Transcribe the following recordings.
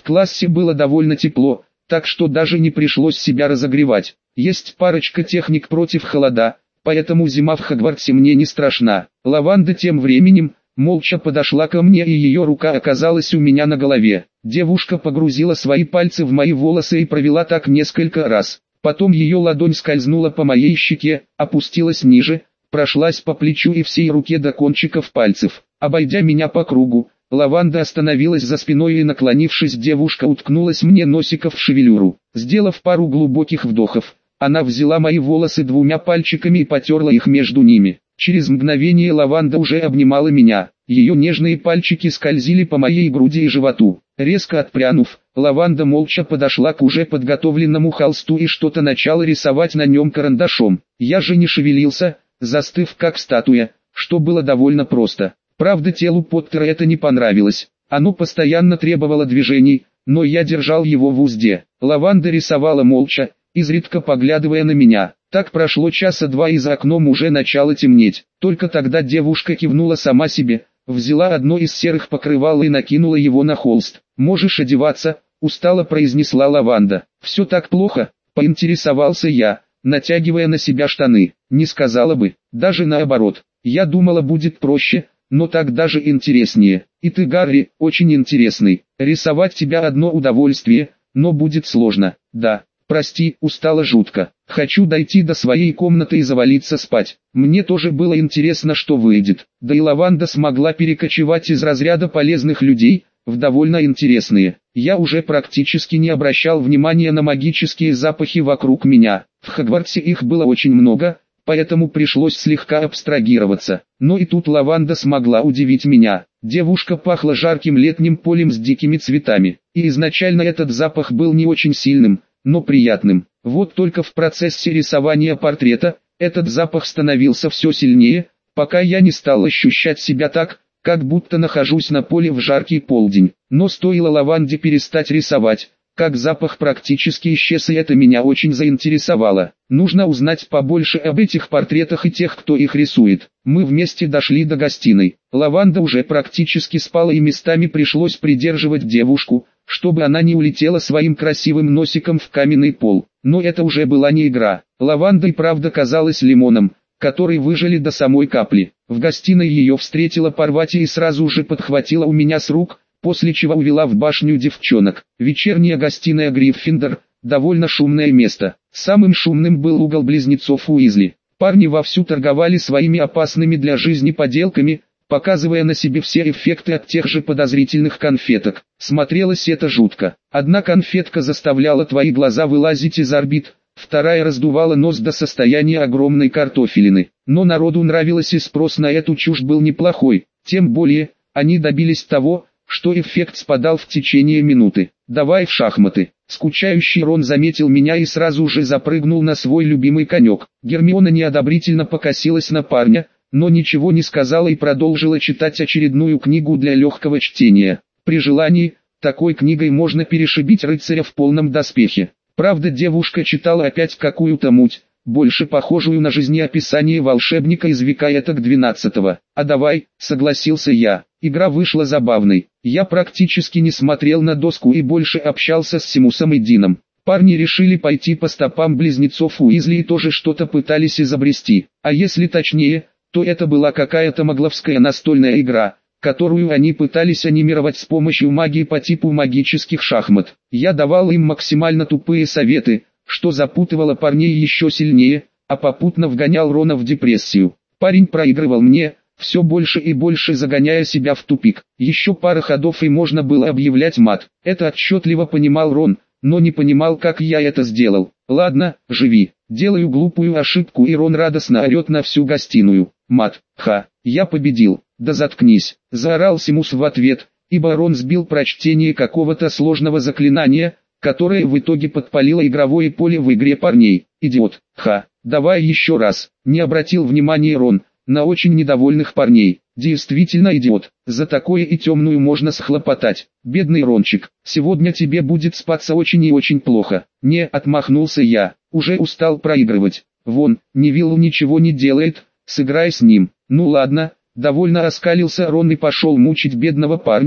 классе было довольно тепло, так что даже не пришлось себя разогревать. Есть парочка техник против холода, поэтому зима в Хогвартсе мне не страшна. Лаванда тем временем молча подошла ко мне, и ее рука оказалась у меня на голове. Девушка погрузила свои пальцы в мои волосы и провела так несколько раз. Потом ее ладонь скользнула по моей щеке, опустилась ниже, прошлась по плечу и всей руке до кончиков пальцев. Обойдя меня по кругу, Лаванда остановилась за спиной и, наклонившись, девушка уткнулась мне носиком в шевелюру. Сделав пару глубоких вдохов, она взяла мои волосы двумя пальчиками и потерла их между ними. Через мгновение Лаванда уже обнимала меня. Ее нежные пальчики скользили по моей груди и животу. Резко отпрянув, Лаванда молча подошла к уже подготовленному холсту и что-то начала рисовать на нем карандашом. Я же не шевелился, застыв как статуя, что было довольно просто. Правда, телу Поттера это не понравилось. Оно постоянно требовало движений, но я держал его в узде. Лаванда рисовала молча, изредка поглядывая на меня. Так прошло часа два, и за окном уже начало темнеть. Только тогда девушка кивнула сама себе, взяла одно из серых покрывал и накинула его на холст. «Можешь одеваться», — устало произнесла Лаванда. «Все так плохо?» — поинтересовался я, натягивая на себя штаны. «Не сказала бы, даже наоборот. Я думала, будет проще, но так даже интереснее. И ты, Гарри, очень интересный. Рисовать тебя одно удовольствие, но будет сложно». «Да, прости, устала жутко. Хочу дойти до своей комнаты и завалиться спать». Мне тоже было интересно, что выйдет. Да и Лаванда смогла перекочевать из разряда полезных людей в довольно интересные. Я уже практически не обращал внимания на магические запахи вокруг меня. В Хогвартсе их было очень много, поэтому пришлось слегка абстрагироваться. Но и тут Лаванда смогла удивить меня. Девушка пахла жарким летним полем с дикими цветами. И изначально этот запах был не очень сильным, но приятным. Вот только в процессе рисования портрета этот запах становился все сильнее, пока я не стал ощущать себя так, как будто нахожусь на поле в жаркий полдень. Но стоило Лаванде перестать рисовать, как запах практически исчез, и это меня очень заинтересовало. Нужно узнать побольше об этих портретах и тех, кто их рисует. Мы вместе дошли до гостиной. Лаванда уже практически спала, и местами пришлось придерживать девушку, чтобы она не улетела своим красивым носиком в каменный пол. Но это уже была не игра. Лаванда и правда казалась лимоном, который выжали до самой капли. В гостиной ее встретила Парвати и сразу же подхватила у меня с рук, после чего увела в башню девчонок. Вечерняя гостиная Гриффиндор – довольно шумное место. Самым шумным был угол близнецов Уизли. Парни вовсю торговали своими опасными для жизни поделками, показывая на себе все эффекты от тех же подозрительных конфеток. Смотрелось это жутко. Одна конфетка заставляла твои глаза вылазить из орбит, вторая раздувала нос до состояния огромной картофелины. Но народу нравилось, и спрос на эту чушь был неплохой. Тем более, они добились того, что эффект спадал в течение минуты. «Давай в шахматы». Скучающий Рон заметил меня и сразу же запрыгнул на свой любимый конек. Гермиона неодобрительно покосилась на парня, но ничего не сказала и продолжила читать очередную книгу для легкого чтения. При желании, такой книгой можно перешибить рыцаря в полном доспехе. Правда, девушка читала опять какую-то муть, больше похожую на жизнеописание волшебника из века этак 12-го. «А давай», — согласился я. Игра вышла забавной. Я практически не смотрел на доску и больше общался с Симусом и Дином. Парни решили пойти по стопам близнецов Уизли и тоже что-то пытались изобрести. А если точнее, то это была какая-то магловская настольная игра, которую они пытались анимировать с помощью магии по типу магических шахмат. Я давал им максимально тупые советы, что запутывало парней еще сильнее, а попутно вгонял Рона в депрессию. Парень проигрывал мне, все больше и больше загоняя себя в тупик. Еще пара ходов и можно было объявлять мат. Это отчетливо понимал Рон, но не понимал, как я это сделал. «Ладно, живи». Делаю глупую ошибку, и Рон радостно орет на всю гостиную. «Мат, ха, я победил». «Да заткнись», — заорал Симус в ответ, ибо Рон сбил прочтение какого-то сложного заклинания, которое в итоге подпалило игровое поле в игре парней. «Идиот, ха, давай еще раз». Не обратил внимания Рон на очень недовольных парней. «Действительно идиот, за такое и темную можно схлопотать. Бедный Рончик, сегодня тебе будет спаться очень и очень плохо». «Не», — отмахнулся я, уже устал проигрывать. «Вон, Невилл ничего не делает, сыграй с ним». «Ну ладно». Довольно оскалился Рон и пошел мучить бедного парня,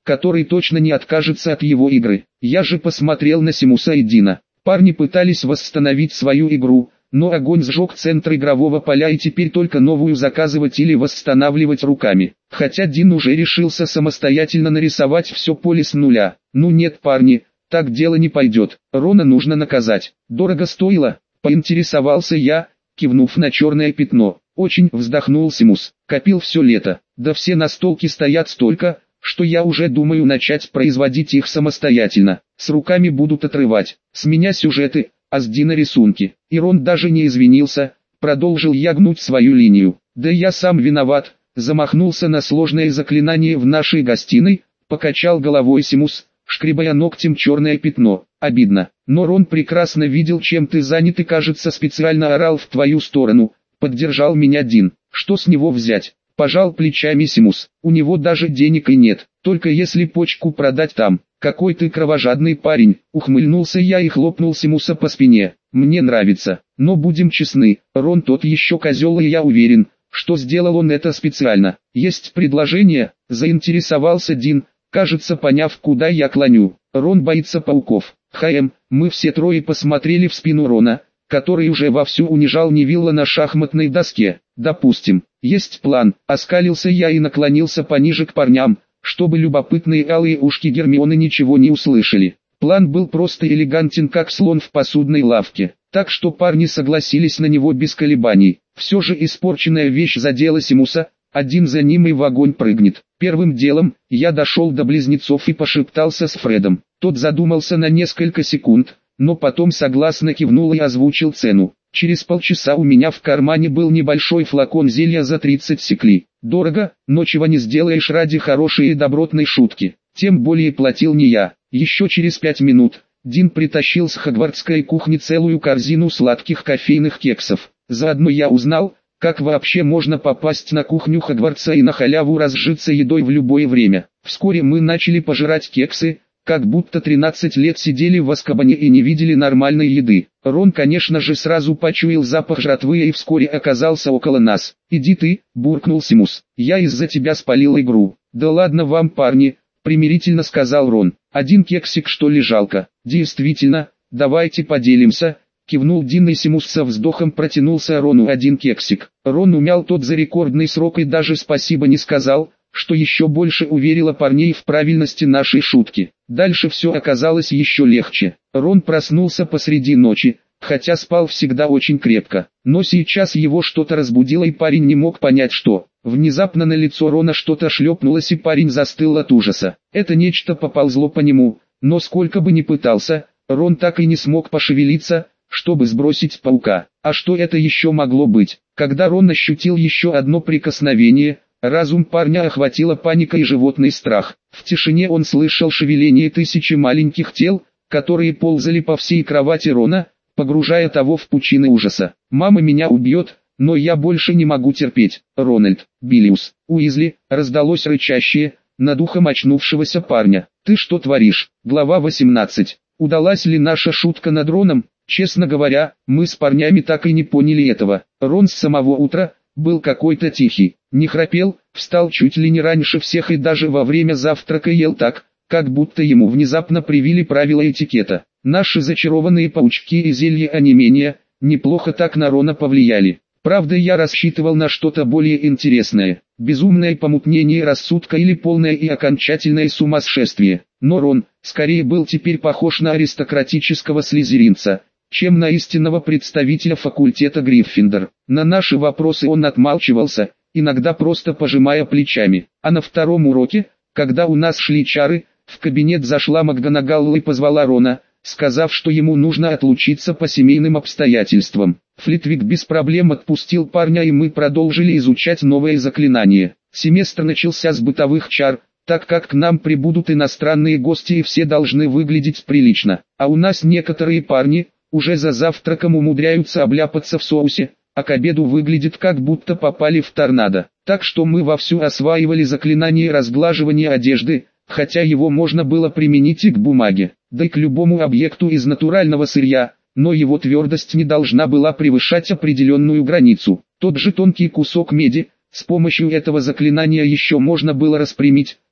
который точно не откажется от его игры. Я же посмотрел на Симуса и Дина. Парни пытались восстановить свою игру, но огонь сжег центр игрового поля и теперь только новую заказывать или восстанавливать руками. Хотя Дин уже решился самостоятельно нарисовать все поле с нуля. Ну нет, парни, так дело не пойдет. Рона нужно наказать. Дорого стоило, поинтересовался я, кивнув на черное пятно. Очень, вздохнул Симус. Копил все лето. Да все настолки стоят столько, что я уже думаю начать производить их самостоятельно. С руками будут отрывать. С меня сюжеты, а с Дина рисунки. И Рон даже не извинился, продолжил я гнуть свою линию. Да я сам виноват, замахнулся на сложное заклинание в нашей гостиной, покачал головой Симус, шкребая ногтем черное пятно. Обидно, но Рон прекрасно видел, чем ты занят и, кажется, специально орал в твою сторону. Поддержал меня Дин. Что с него взять? Пожал плечами Симус. У него даже денег и нет, только если почку продать там. Какой ты кровожадный парень, ухмыльнулся я и хлопнул Симуса по спине. Мне нравится, но будем честны, Рон тот еще козел, и я уверен, что сделал он это специально. Есть предложение, заинтересовался Дин, кажется, поняв, куда я клоню. Рон боится пауков. Мы все трое посмотрели в спину Рона, который уже вовсю унижал Невилла на шахматной доске. Допустим, есть план, оскалился я и наклонился пониже к парням, чтобы любопытные алые ушки Гермионы ничего не услышали. План был просто элегантен, как слон в посудной лавке, так что парни согласились на него без колебаний. Все же испорченная вещь задела Симуса, один за ним и в огонь прыгнет. Первым делом, я дошел до близнецов и пошептался с Фредом. Тот задумался на несколько секунд, но потом согласно кивнул и озвучил цену. Через полчаса у меня в кармане был небольшой флакон зелья за 30 секли. Дорого, но чего не сделаешь ради хорошей и добротной шутки. Тем более платил не я. Еще через 5 минут Дин притащил с хогвартской кухни целую корзину сладких кофейных кексов. Заодно я узнал, как вообще можно попасть на кухню Хогвартса и на халяву разжиться едой в любое время. Вскоре мы начали пожирать кексы, как будто 13 лет сидели в Азкабане и не видели нормальной еды. Рон, конечно же, сразу почуял запах жратвы и вскоре оказался около нас. «Иди ты», — буркнул Симус, — «я из-за тебя спалил игру». «Да ладно вам, парни», — примирительно сказал Рон. «Один кексик, что ли, жалко?» «Действительно, давайте поделимся», — кивнул Дин, и Симус со вздохом протянулся Рону один кексик. Рон умял тот за рекордный срок и даже спасибо не сказал, что еще больше уверило парней в правильности нашей шутки. Дальше все оказалось еще легче. Рон проснулся посреди ночи, хотя спал всегда очень крепко. Но сейчас его что-то разбудило, и парень не мог понять что. Внезапно на лицо Рона что-то шлепнулось, и парень застыл от ужаса. Это нечто поползло по нему, но сколько бы ни пытался, Рон так и не смог пошевелиться, чтобы сбросить паука. А что это еще могло быть? Когда Рон ощутил еще одно прикосновение, разум парня охватила паника и животный страх. В тишине он слышал шевеление тысячи маленьких тел, которые ползали по всей кровати Рона, погружая того в пучины ужаса. «Мама меня убьет, но я больше не могу терпеть». «Рональд, Биллиус, Уизли», раздалось рычащее, над ухом очнувшегося парня. «Ты что творишь?» Глава 18. Удалась ли наша шутка над Роном? Честно говоря, мы с парнями так и не поняли этого. Рон с самого утра был какой-то тихий, не храпел, встал чуть ли не раньше всех и даже во время завтрака ел так, как будто ему внезапно привили правила этикета. Наши зачарованные паучки и зелье онемения неплохо так на Рона повлияли. Правда, я рассчитывал на что-то более интересное, безумное помутнение рассудка или полное и окончательное сумасшествие. Но Рон, скорее был теперь похож на аристократического слизеринца, чем на истинного представителя факультета Гриффиндор. На наши вопросы он отмалчивался, иногда просто пожимая плечами. А на втором уроке, когда у нас шли чары, в кабинет зашла МакГонагал и позвала Рона, сказав, что ему нужно отлучиться по семейным обстоятельствам. Флитвик без проблем отпустил парня, и мы продолжили изучать новые заклинания. Семестр начался с бытовых чар, так как к нам прибудут иностранные гости и все должны выглядеть прилично. А у нас некоторые парни уже за завтраком умудряются обляпаться в соусе, а к обеду выглядит, как будто попали в торнадо. Так что мы вовсю осваивали заклинание разглаживания одежды, хотя его можно было применить и к бумаге, да и к любому объекту из натурального сырья, но его твердость не должна была превышать определенную границу. Тот же тонкий кусок меди, с помощью этого заклинания еще можно было распрямить,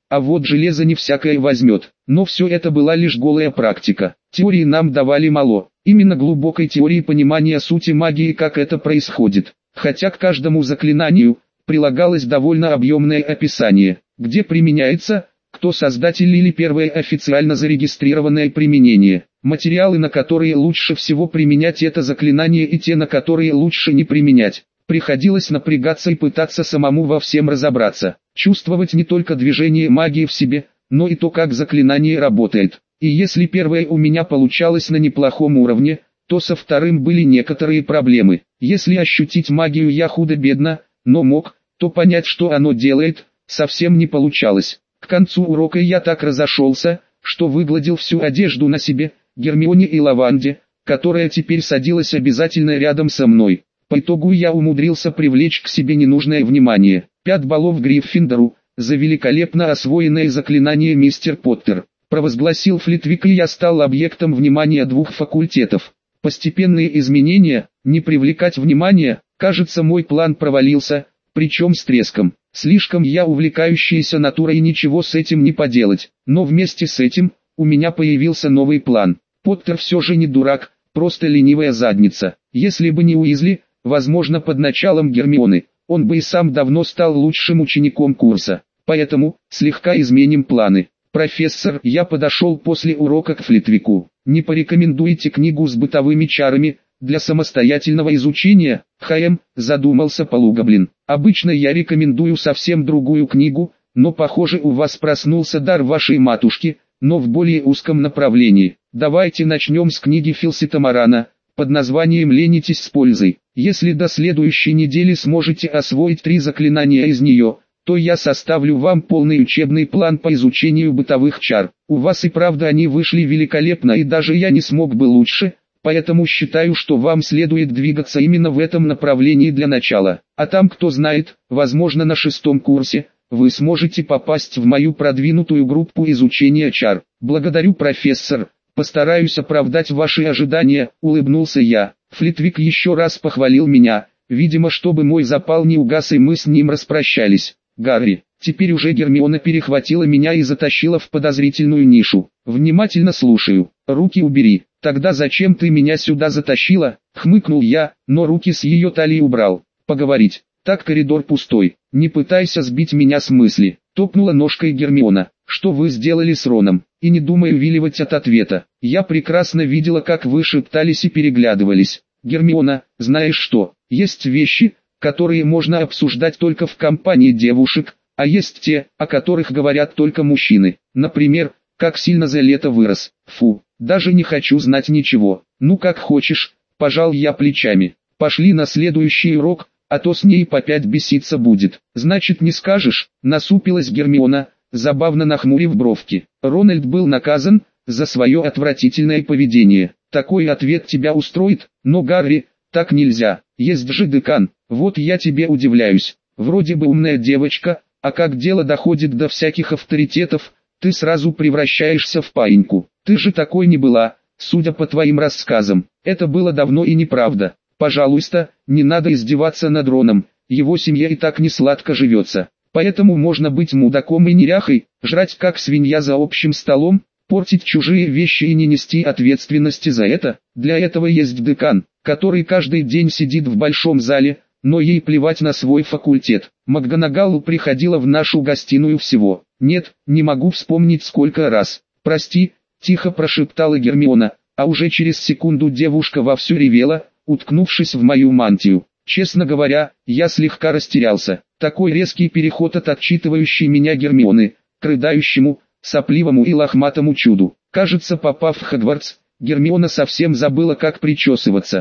а вот железо не всякое возьмет. Но все это была лишь голая практика. Теории нам давали мало, именно глубокой теории понимания сути магии, как это происходит. Хотя к каждому заклинанию прилагалось довольно объемное описание, где применяется, кто создатель или первое официально зарегистрированное применение, материалы, на которые лучше всего применять это заклинание и те, на которые лучше не применять. Приходилось напрягаться и пытаться самому во всем разобраться, чувствовать не только движение магии в себе, но и то, как заклинание работает. И если первое у меня получалось на неплохом уровне, то со вторым были некоторые проблемы. Если ощутить магию я худо-бедно, но мог, то понять, что оно делает, совсем не получалось. К концу урока я так разошелся, что выгладил всю одежду на себе, Гермионе и Лаванде, которая теперь садилась обязательно рядом со мной. По итогу я умудрился привлечь к себе ненужное внимание. 5 баллов Гриффиндору за великолепно освоенное заклинание мистер Поттер. Провозгласил Флитвик, и я стал объектом внимания 2 факультетов. Постепенные изменения, не привлекать внимания, кажется, мой план провалился, причем с треском. Слишком я увлекающаяся натура и ничего с этим не поделать. Но вместе с этим, у меня появился новый план. Поттер все же не дурак, просто ленивая задница. Если бы не Уизли, возможно, под началом Гермионы, он бы и сам давно стал лучшим учеником курса. Поэтому, слегка изменим планы. «Профессор», я подошел после урока к Флитвику. «Не порекомендуете книгу с бытовыми чарами для самостоятельного изучения?» Задумался полугоблин. «Обычно я рекомендую совсем другую книгу, но похоже, у вас проснулся дар вашей матушки, но в более узком направлении. Давайте начнем с книги Филсита Морана под названием «Ленитесь с пользой». Если до следующей недели сможете освоить 3 заклинания из нее, то я составлю вам полный учебный план по изучению бытовых чар. У вас и правда они вышли великолепно, и даже я не смог бы лучше, поэтому считаю, что вам следует двигаться именно в этом направлении для начала. А там, кто знает, возможно, на 6-м курсе вы сможете попасть в мою продвинутую группу изучения чар. Благодарю, профессор, постараюсь оправдать ваши ожидания, улыбнулся я. Флитвик еще раз похвалил меня, видимо, чтобы мой запал не угас и мы с ним распрощались. «Гарри», теперь уже Гермиона перехватила меня и затащила в подозрительную нишу. «Внимательно слушаю. Руки убери». «Тогда зачем ты меня сюда затащила?» — хмыкнул я, но руки с ее талии убрал. «Поговорить. Так коридор пустой. Не пытайся сбить меня с мысли», — топнула ножкой Гермиона. «Что вы сделали с Роном?» И не думай увиливать от ответа. Я прекрасно видела, как вы шептались и переглядывались. «Гермиона, знаешь что, есть вещи, которые можно обсуждать только в компании девушек, а есть те, о которых говорят только мужчины. Например, как сильно за лето вырос. Фу, даже не хочу знать ничего. Ну как хочешь», — пожал я плечами. «Пошли на следующий урок, а то с ней по 5 беситься будет». «Значит, не скажешь?» — насупилась Гермиона, забавно нахмурив бровки. «Рональд был наказан за свое отвратительное поведение. Такой ответ тебя устроит? Но, Гарри, так нельзя, есть же декан. Вот я тебе удивляюсь. Вроде бы умная девочка, а как дело доходит до всяких авторитетов, ты сразу превращаешься в паиньку. Ты же такой не была, судя по твоим рассказам. Это было давно и неправда. Пожалуйста, не надо издеваться над Роном, его семье и так не сладко живется. Поэтому можно быть мудаком и неряхой, жрать как свинья за общим столом, портить чужие вещи и не нести ответственности за это. Для этого есть декан, который каждый день сидит в большом зале, но ей плевать на свой факультет. МакГонагалл приходила в нашу гостиную всего. Нет, не могу вспомнить сколько раз. «Прости», — тихо прошептала Гермиона, а уже через секунду девушка вовсю ревела, уткнувшись в мою мантию. Честно говоря, я слегка растерялся. Такой резкий переход от отчитывающей меня Гермионы к рыдающему, сопливому и лохматому чуду. Кажется, попав в Хогвартс, Гермиона совсем забыла, как причесываться.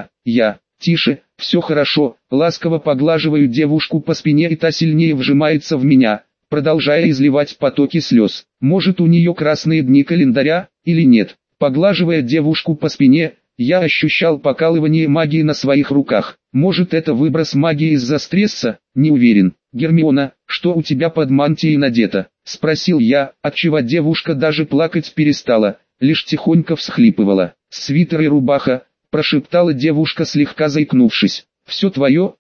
Тише, все хорошо, ласково поглаживаю девушку по спине, и та сильнее вжимается в меня, продолжая изливать потоки слез. Может, у нее красные дни календаря, или нет? Поглаживая девушку по спине, я ощущал покалывание магии на своих руках. Может, это выброс магии из-за стресса? Не уверен. «Гермиона, что у тебя под мантией надето?» — спросил я, отчего девушка даже плакать перестала, лишь тихонько всхлипывала. «Свитер и рубаха», — прошептала девушка, слегка заикнувшись. «Все твое»,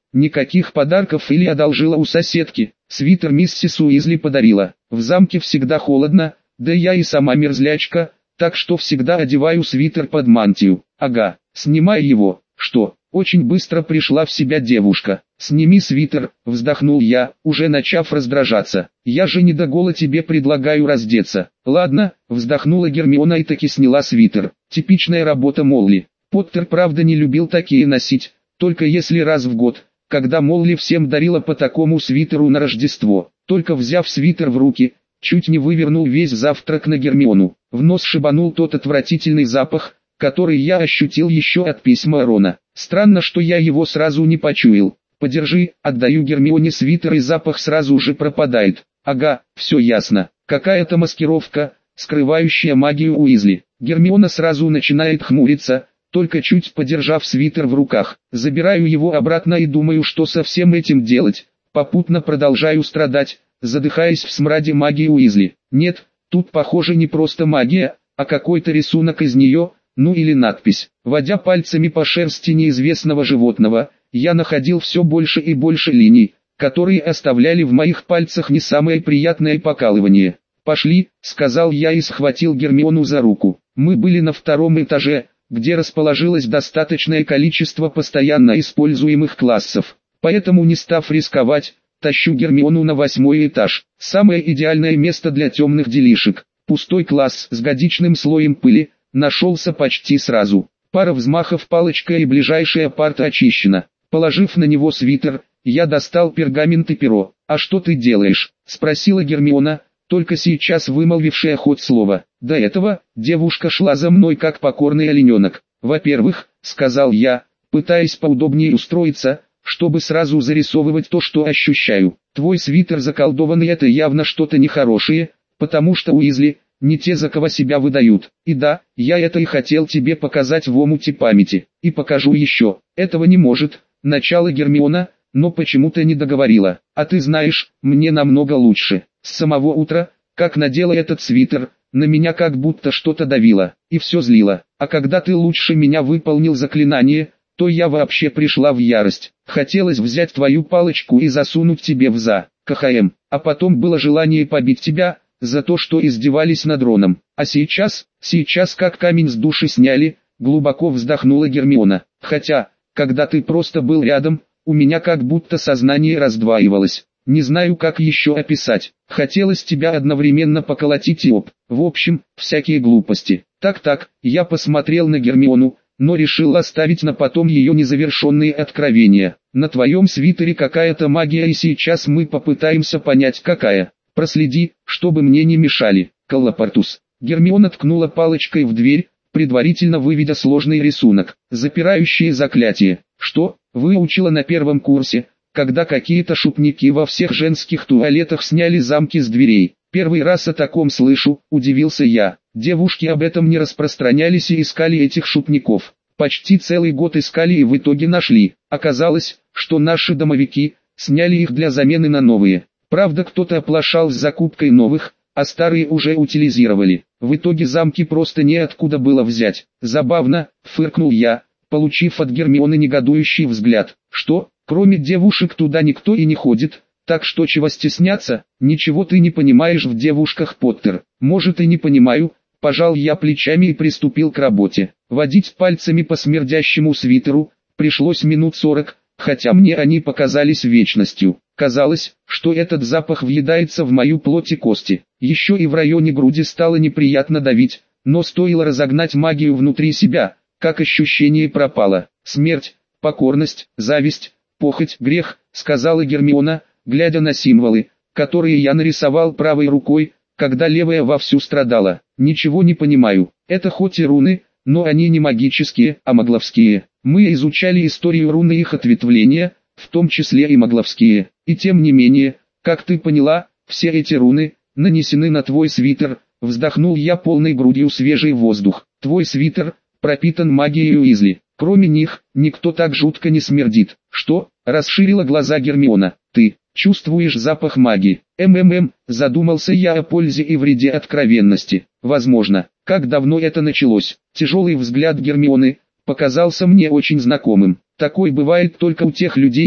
Никаких подарков или одолжила у соседки. Свитер миссис Уизли подарила. В замке всегда холодно, да я и сама мерзлячка, так что всегда одеваю свитер под мантию. Ага, снимай его. Что? Очень быстро пришла в себя девушка. «Сними свитер», — вздохнул я, уже начав раздражаться. «Я же не до гола тебе предлагаю раздеться». «Ладно», — вздохнула Гермиона и таки сняла свитер. Типичная работа Молли. Поттер правда не любил такие носить, только если раз в год, когда Молли всем дарила по такому свитеру на Рождество. Только взяв свитер в руки, чуть не вывернул весь завтрак на Гермиону. В нос шибанул тот отвратительный запах, который я ощутил еще от письма Рона. Странно, что я его сразу не почуял. «Подержи», отдаю Гермионе свитер и запах сразу же пропадает. Ага, все ясно. Какая-то маскировка, скрывающая магию Уизли. Гермиона сразу начинает хмуриться, только чуть подержав свитер в руках. Забираю его обратно и думаю, что со всем этим делать. Попутно продолжаю страдать, задыхаясь в смраде магии Уизли. Нет, тут похоже не просто магия, а какой-то рисунок из нее, ну или надпись. Водя пальцами по шерсти неизвестного животного, я находил все больше и больше линий, которые оставляли в моих пальцах не самое приятное покалывание. «Пошли», — сказал я и схватил Гермиону за руку. Мы были на втором этаже, где расположилось достаточное количество постоянно используемых классов. Поэтому, не став рисковать, тащу Гермиону на 8-й этаж. Самое идеальное место для темных делишек. Пустой класс с годичным слоем пыли нашелся почти сразу. Пара взмахов палочкой и ближайшая парта очищена. Положив на него свитер, я достал пергамент и перо. «А что ты делаешь?» — спросила Гермиона, только сейчас вымолвившая хоть слово. До этого девушка шла за мной как покорный олененок. «Во-первых», — сказал я, пытаясь поудобнее устроиться, чтобы сразу зарисовывать то, что ощущаю. «Твой свитер заколдованный, это явно что-то нехорошее, потому что Уизли не те, за кого себя выдают. И да, я это и хотел тебе показать в омуте памяти. И покажу еще. Этого не может», — начала Гермиона, но почему-то не договорила. «А ты знаешь, мне намного лучше. С самого утра, как надела этот свитер, на меня как будто что-то давило, и все злило. А когда ты лучше меня выполнил заклинание, то я вообще пришла в ярость. Хотелось взять твою палочку и засунуть тебе в КХМ. А потом было желание побить тебя за то, что издевались над Роном. А сейчас как камень с души сняли», — глубоко вздохнула Гермиона. «Хотя, когда ты просто был рядом, у меня как будто сознание раздваивалось. Не знаю, как еще описать. Хотелось тебя одновременно поколотить и в общем, всякие глупости». Так, я посмотрел на Гермиону, но решил оставить на потом ее незавершенные откровения. «На твоем свитере какая-то магия, и сейчас мы попытаемся понять, какая. Проследи, чтобы мне не мешали». «Коллапортус». Гермиона ткнула палочкой в дверь, предварительно выведя сложный рисунок. «Запирающее заклятие». «Что?» «Выучила на первом курсе, когда какие-то шутники во всех женских туалетах сняли замки с дверей. Первый раз о таком слышу», — удивился я. «Девушки об этом не распространялись и искали этих шутников. Почти целый год искали и в итоге нашли. Оказалось, что наши домовики сняли их для замены на новые. Правда, кто-то оплошал с закупкой новых, а старые уже утилизировали. В итоге замки просто неоткуда было взять». «Забавно», — фыркнул я, получив от Гермионы негодующий взгляд. «Что, кроме девушек туда никто и не ходит, так что чего стесняться? Ничего ты не понимаешь в девушках, Поттер». «Может, и не понимаю», — пожал я плечами и приступил к работе. Водить пальцами по смердящему свитеру пришлось минут 40, хотя мне они показались вечностью. Казалось, что этот запах въедается в мою плоть и кости. Еще и в районе груди стало неприятно давить, но стоило разогнать магию внутри себя, как ощущение пропало. «Смерть, покорность, зависть, похоть, грех», — сказала Гермиона, глядя на символы, которые я нарисовал правой рукой, когда левая вовсю страдала. «Ничего не понимаю. Это хоть и руны, но они не магические, а магловские. Мы изучали историю рун и их ответвления, в том числе и магловские. И тем не менее, как ты поняла, все эти руны нанесены на твой свитер», — вздохнул я полной грудью свежий воздух. «Твой свитер пропитан магией Уизли. Кроме них, никто так жутко не смердит». «Что?» — расширила глаза Гермиона. «Ты чувствуешь запах магии?» Задумался я о пользе и вреде откровенности. «Возможно. Как давно это началось?» Тяжелый взгляд Гермионы показался мне очень знакомым. Такой бывает только у тех людей,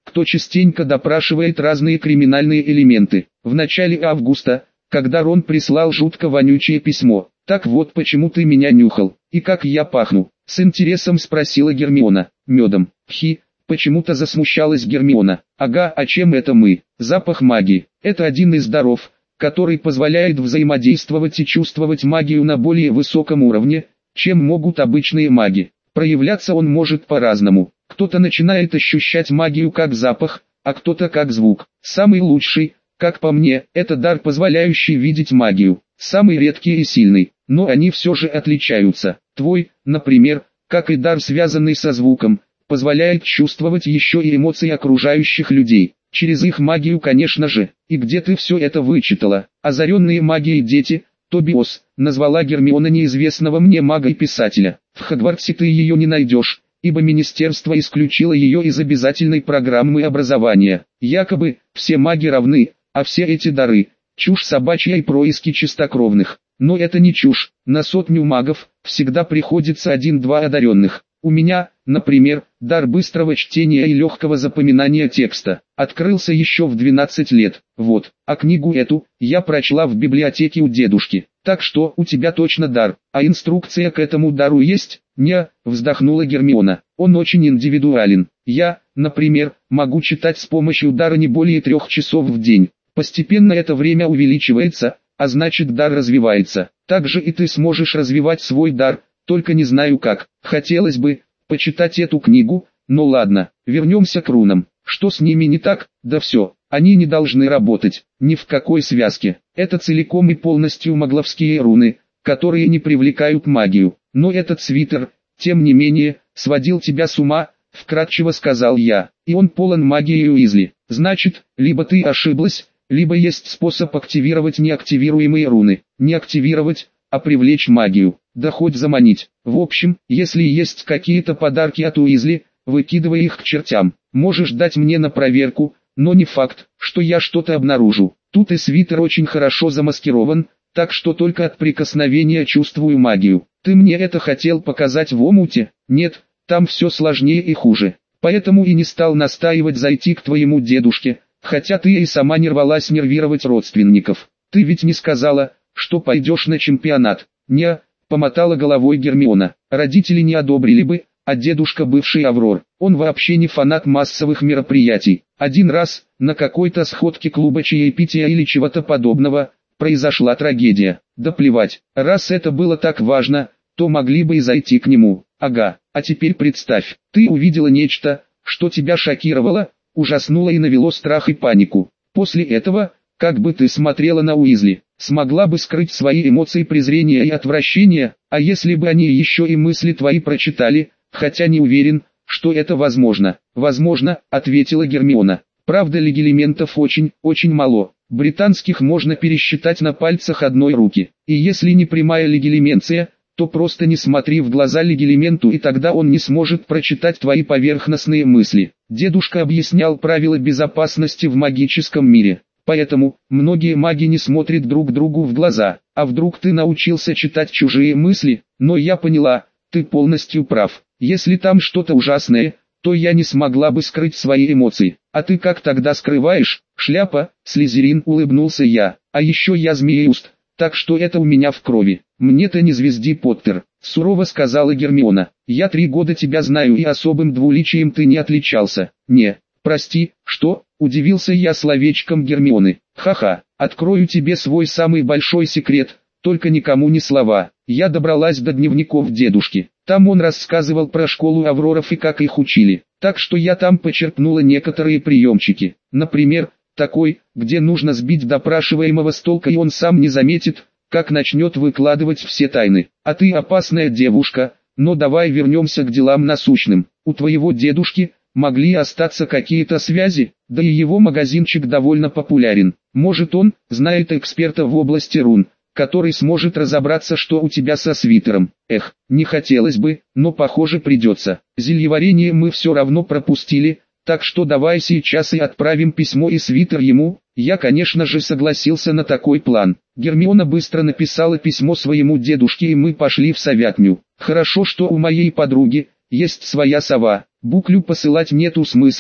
кто частенько допрашивает разные криминальные элементы. В начале августа, когда Рон прислал жутко вонючее письмо. «Так вот почему ты меня нюхал, и как я пахну?» — с интересом спросила Гермиона. «Медом». «Хи». Почему-то засмущалась Гермиона. «Ага, а чем это мы?» «Запах магии. Это один из даров, который позволяет взаимодействовать и чувствовать магию на более высоком уровне, чем могут обычные маги. Проявляться он может по-разному. Кто-то начинает ощущать магию как запах, а кто-то как звук. Самый лучший, как по мне, это дар, позволяющий видеть магию. Самый редкий и сильный, но они все же отличаются. Твой, например, как и дар, связанный со звуком, позволяет чувствовать еще и эмоции окружающих людей. Через их магию, конечно же. И где ты все это вычитала? Озаренные магией дети, Тобиос, назвала Гермиона неизвестного мне мага и писателя. В Хогвартсе ты ее не найдешь, ибо министерство исключило ее из обязательной программы образования. Якобы, все маги равны, а все эти дары – чушь собачья и происки чистокровных. Но это не чушь, на 100 магов всегда приходится 1-2 одаренных. У меня, например, дар быстрого чтения и легкого запоминания текста открылся еще в 12 лет. Вот, а книгу эту я прочла в библиотеке у дедушки. Так что у тебя точно дар, а инструкция к этому дару есть? Не, вздохнула Гермиона. Он очень индивидуален. Я, например, могу читать с помощью дара не более 3 часов в день. Постепенно это время увеличивается, а значит дар развивается. Также и ты сможешь развивать свой дар, только не знаю как. Хотелось бы почитать эту книгу, но ладно, вернемся к рунам. Что с ними не так? Да все, они не должны работать, ни в какой связке. Это целиком и полностью магловские руны, которые не привлекают магию. Но этот свитер, тем не менее, сводил тебя с ума, вкратчиво сказал я. И он полон магии Уизли. Значит, либо ты ошиблась, либо есть способ активировать неактивируемые руны. Не активировать, а привлечь магию, да хоть заманить. В общем, если есть какие-то подарки от Уизли, выкидывай их к чертям. Можешь дать мне на проверку, но не факт, что я что-то обнаружу. Тут и свитер очень хорошо замаскирован, так что только от прикосновения чувствую магию. Ты мне это хотел показать в омуте? Нет, там все сложнее и хуже. Поэтому и не стал настаивать зайти к твоему дедушке, хотя ты и сама не рвалась нервировать родственников. Ты ведь не сказала, что пойдешь на чемпионат. Не, помотала головой Гермиона. Родители не одобрили бы, а дедушка бывший Аврор. Он вообще не фанат массовых мероприятий. Один раз, на какой-то сходке клуба чаепития или чего-то подобного, произошла трагедия. Да плевать, раз это было так важно, то могли бы и зайти к нему. Ага, а теперь представь, ты увидела нечто, что тебя шокировало, ужаснуло и навело страх и панику. После этого, как бы ты смотрела на Уизли? Смогла бы скрыть свои эмоции презрения и отвращения, а если бы они еще и мысли твои прочитали, хотя не уверен, что это возможно. Возможно, ответила Гермиона. Правда, легилиментов очень мало. Британских можно пересчитать на пальцах одной руки. И если не прямая легилименция, то просто не смотри в глаза легилименту, и тогда он не сможет прочитать твои поверхностные мысли. Дедушка объяснял правила безопасности в магическом мире. Поэтому, многие маги не смотрят друг другу в глаза. А вдруг ты научился читать чужие мысли? Но я поняла, ты полностью прав. Если там что-то ужасное, то я не смогла бы скрыть свои эмоции. А ты как тогда скрываешь? Шляпа, Слизерин, улыбнулся я. А еще я Змееуст, так что это у меня в крови. Мне-то не звезди, Поттер, сурово сказала Гермиона. Я 3 года тебя знаю, и особым двуличием ты не отличался. Не, прости, что? Удивился я словечком Гермионы. Ха-ха, открою тебе свой самый большой секрет, только никому ни слова. Я добралась до дневников дедушки. Там он рассказывал про школу Авроров и как их учили. Так что я там почерпнула некоторые приемчики. Например, такой, где нужно сбить допрашиваемого с толка, и он сам не заметит, как начнет выкладывать все тайны. А ты опасная девушка, но давай вернемся к делам насущным. У твоего дедушки могли остаться какие-то связи, да и его магазинчик довольно популярен. Может, он знает эксперта в области рун, который сможет разобраться, что у тебя со свитером. Эх, не хотелось бы, но похоже придется. Зельеварение мы все равно пропустили, так что давай сейчас и отправим письмо и свитер ему. Я, конечно же, согласился на такой план. Гермиона быстро написала письмо своему дедушке, и мы пошли в совятню. Хорошо, что у моей подруги есть своя сова. Буклю посылать нету смысла,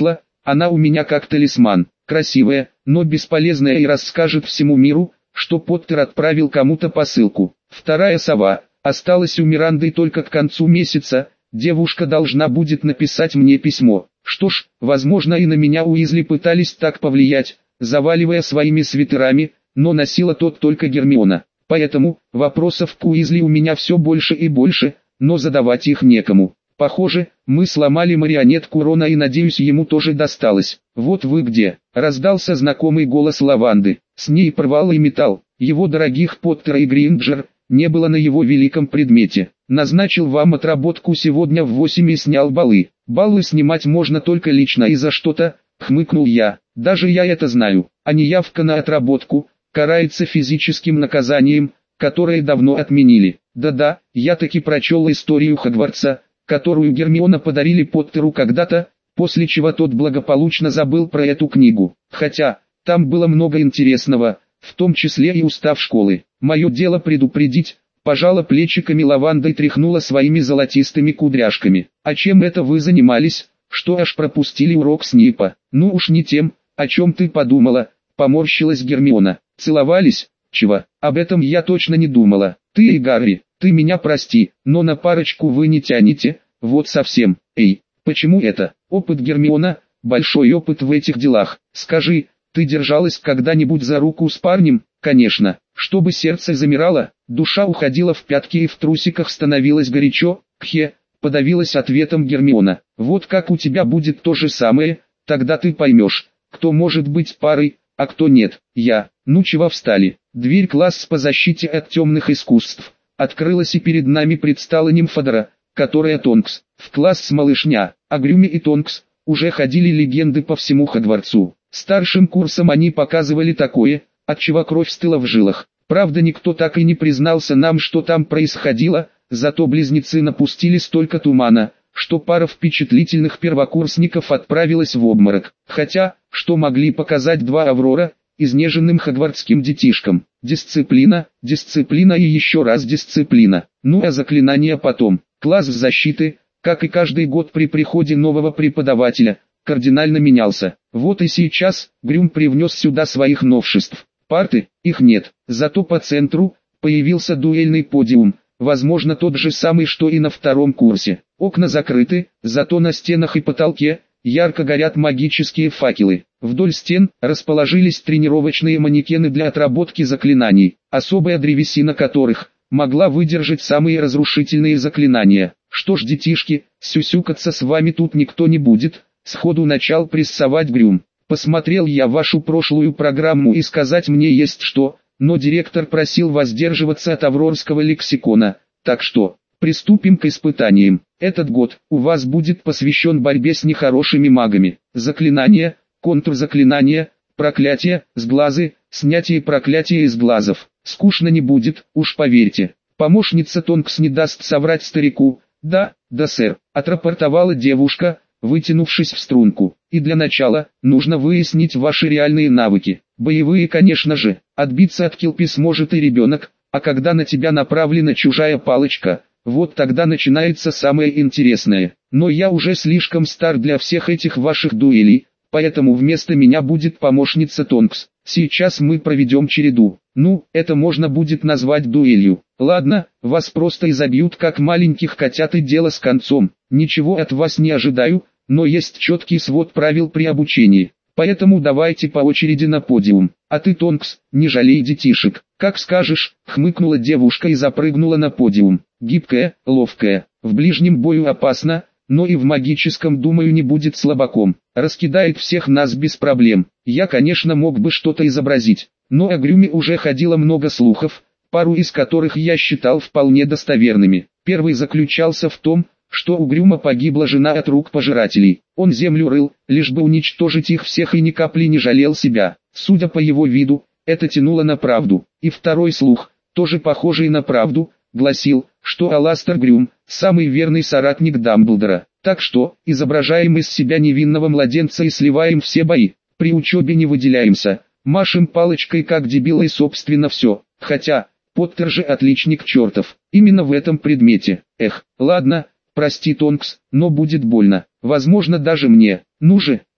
Она у меня как талисман, красивая, но бесполезная и расскажет всему миру, что Поттер отправил кому-то посылку. Вторая сова осталась у Миранды только к концу месяца, девушка должна будет написать мне письмо. Что ж, возможно и на меня Уизли пытались так повлиять, заваливая своими свитерами, но носила тот только Гермиона. Поэтому, вопросов к Уизли у меня все больше и больше, но задавать их некому. Похоже, мы сломали марионетку Рона и надеюсь ему тоже досталось. Вот вы где. Раздался знакомый голос Лаванды. С ней порвал и металл. Его дорогих Поттера и Гринджер не было на его великом предмете. Назначил вам отработку сегодня в 8 и снял баллы. Баллы снимать можно только лично и за что-то, хмыкнул я. Даже я это знаю. А неявка на отработку карается физическим наказанием, которое давно отменили. Да-да, я таки прочел историю Хогвартса, которую Гермиона подарили Поттеру когда-то, после чего тот благополучно забыл про эту книгу. Хотя, там было много интересного, в том числе и устав школы. Мое дело предупредить, пожала плечиками Лаванда и тряхнула своими золотистыми кудряшками. А чем это вы занимались, что аж пропустили урок Снейпа? Ну уж не тем, о чем ты подумала, поморщилась Гермиона. Целовались? Чего? Об этом я точно не думала. Ты и Гарри, ты меня прости, но на парочку вы не тянете, вот совсем. Эй, почему это? Опыт Гермиона, большой опыт в этих делах. Скажи, ты держалась когда-нибудь за руку с парнем? Конечно. Чтобы сердце замирало, душа уходила в пятки и в трусиках становилось горячо. Кхе, подавилась ответом Гермиона. Вот как у тебя будет то же самое, тогда ты поймешь, кто может быть парой, а кто нет. Я. Ну чего встали? Дверь класс по защите от темных искусств открылась и перед нами предстала Нимфодора, которая Тонкс. В класс с малышня, о Грюме и Тонкс, уже ходили легенды по всему Хогвартсу. Старшим курсом они показывали такое, от чего кровь стыла в жилах. Правда никто так и не признался нам, что там происходило, зато близнецы напустили столько тумана, что пара впечатлительных первокурсников отправилась в обморок. Хотя, что могли показать два Аврора, изнеженным хогвартским детишкам? Дисциплина, дисциплина и еще раз дисциплина. Ну а заклинания потом. Класс защиты, как и каждый год при приходе нового преподавателя, кардинально менялся. Вот и сейчас Грюм привнес сюда своих новшеств. Парты, их нет, зато по центру появился дуэльный подиум, возможно тот же самый, что и на втором курсе. Окна закрыты, зато на стенах и потолке ярко горят магические факелы. Вдоль стен расположились тренировочные манекены для отработки заклинаний, особая древесина которых могла выдержать самые разрушительные заклинания. Что ж, детишки, сюсюкаться с вами тут никто не будет, сходу начал прессовать Грюм. Посмотрел я вашу прошлую программу и сказать мне есть что, но директор просил воздерживаться от аврорского лексикона, так что приступим к испытаниям. Этот год у вас будет посвящен борьбе с нехорошими магами. Заклинания, контрзаклинания, проклятия, сглазы, снятие проклятия из глазов. Скучно не будет, уж поверьте. Помощница Тонкс не даст соврать старику. Да, сэр, отрапортовала девушка, вытянувшись в струнку. И для начала, нужно выяснить ваши реальные навыки. Боевые, конечно же, отбиться от килпи сможет и ребенок, а когда на тебя направлена чужая палочка, вот тогда начинается самое интересное. Но я уже слишком стар для всех этих ваших дуэлей, поэтому вместо меня будет помощница Тонкс. Сейчас мы проведем череду. Ну, это можно будет назвать дуэлью. Ладно, вас просто изобьют как маленьких котят и дело с концом. Ничего от вас не ожидаю, но есть четкий свод правил при обучении. Поэтому давайте по очереди на подиум. А ты, Тонкс, не жалей детишек. Как скажешь, хмыкнула девушка и запрыгнула на подиум. Гибкая, ловкая, в ближнем бою опасно, но и в магическом, думаю, не будет слабаком. Раскидает всех нас без проблем. Я, конечно, мог бы что-то изобразить, но о Грюме уже ходило много слухов, пару из которых я считал вполне достоверными. Первый заключался в том, что у Грюма погибла жена от рук пожирателей. Он землю рыл, лишь бы уничтожить их всех, и ни капли не жалел себя. Судя по его виду, это тянуло на правду. И второй слух, тоже похожий на правду, гласил, что Аластер Грюм – самый верный соратник Дамблдора. Так что, изображаем из себя невинного младенца и сливаем все бои. При учебе не выделяемся, машем палочкой как дебилы и собственно все. Хотя, Поттер же отличник чертов, именно в этом предмете. Эх, ладно, прости, Тонкс, но будет больно, возможно даже мне. Ну же,